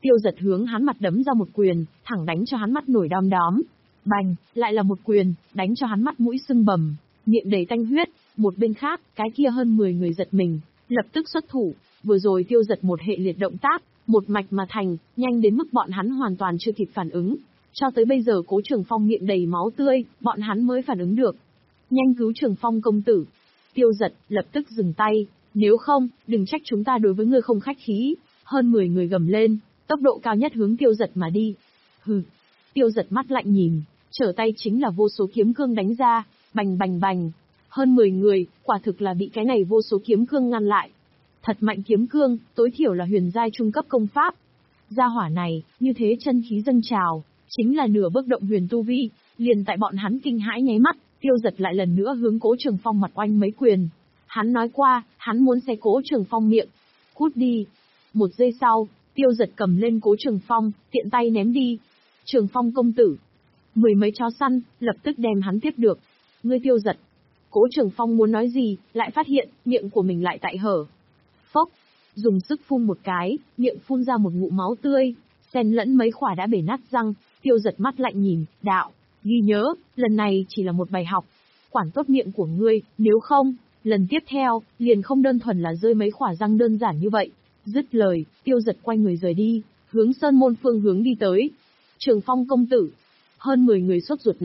Tiêu Giật hướng hắn mặt đấm ra một quyền, thẳng đánh cho hắn mắt nổi đom đóm. Bành, lại là một quyền, đánh cho hắn mắt mũi sưng bầm, miệng đầy tanh huyết. Một bên khác, cái kia hơn mười người giật mình, lập tức xuất thủ. Vừa rồi Tiêu Giật một hệ liệt động tác, một mạch mà thành, nhanh đến mức bọn hắn hoàn toàn chưa kịp phản ứng. Cho tới bây giờ Cố Trường Phong miệng đầy máu tươi, bọn hắn mới phản ứng được. Nhanh cứu Trường Phong công tử. Tiêu Giật lập tức dừng tay, nếu không, đừng trách chúng ta đối với ngươi không khách khí. Hơn mười người gầm lên, tốc độ cao nhất hướng Tiêu Giật mà đi. Hừ. Tiêu Giật mắt lạnh nhìn, trở tay chính là vô số kiếm cương đánh ra, bành bành bành. Hơn mười người, quả thực là bị cái này vô số kiếm cương ngăn lại. Thật mạnh kiếm cương, tối thiểu là huyền giai trung cấp công pháp. Gia hỏa này, như thế chân khí dâng trào, chính là nửa bước động huyền tu vi, liền tại bọn hắn kinh hãi nháy mắt, Tiêu Giật lại lần nữa hướng Cố Trường Phong mặt oanh mấy quyền. Hắn nói qua, hắn muốn xé Cố Trường Phong miệng. Cút đi. Một giây sau, Tiêu Giật cầm lên Cố Trường Phong, tiện tay ném đi. Trường Phong công tử. Mười mấy chó săn, lập tức đem hắn tiếp được. Ngươi Tiêu Giật. Cố Trường Phong muốn nói gì, lại phát hiện, miệng của mình lại tại hở. Phốc. Dùng sức phun một cái, miệng phun ra một ngụm máu tươi, xen lẫn mấy khỏa đã bể nát răng. Tiêu Giật mắt lạnh nhìn, đạo. Ghi nhớ, lần này chỉ là một bài học. Quản tốt miệng của ngươi, nếu không, lần tiếp theo, liền không đơn thuần là rơi mấy khỏa răng đơn giản như vậy. Dứt lời, Tiêu Giật quay người rời đi, hướng Sơn Môn phương hướng đi tới. Trường Phong công tử. Hơn mười người sốt ruột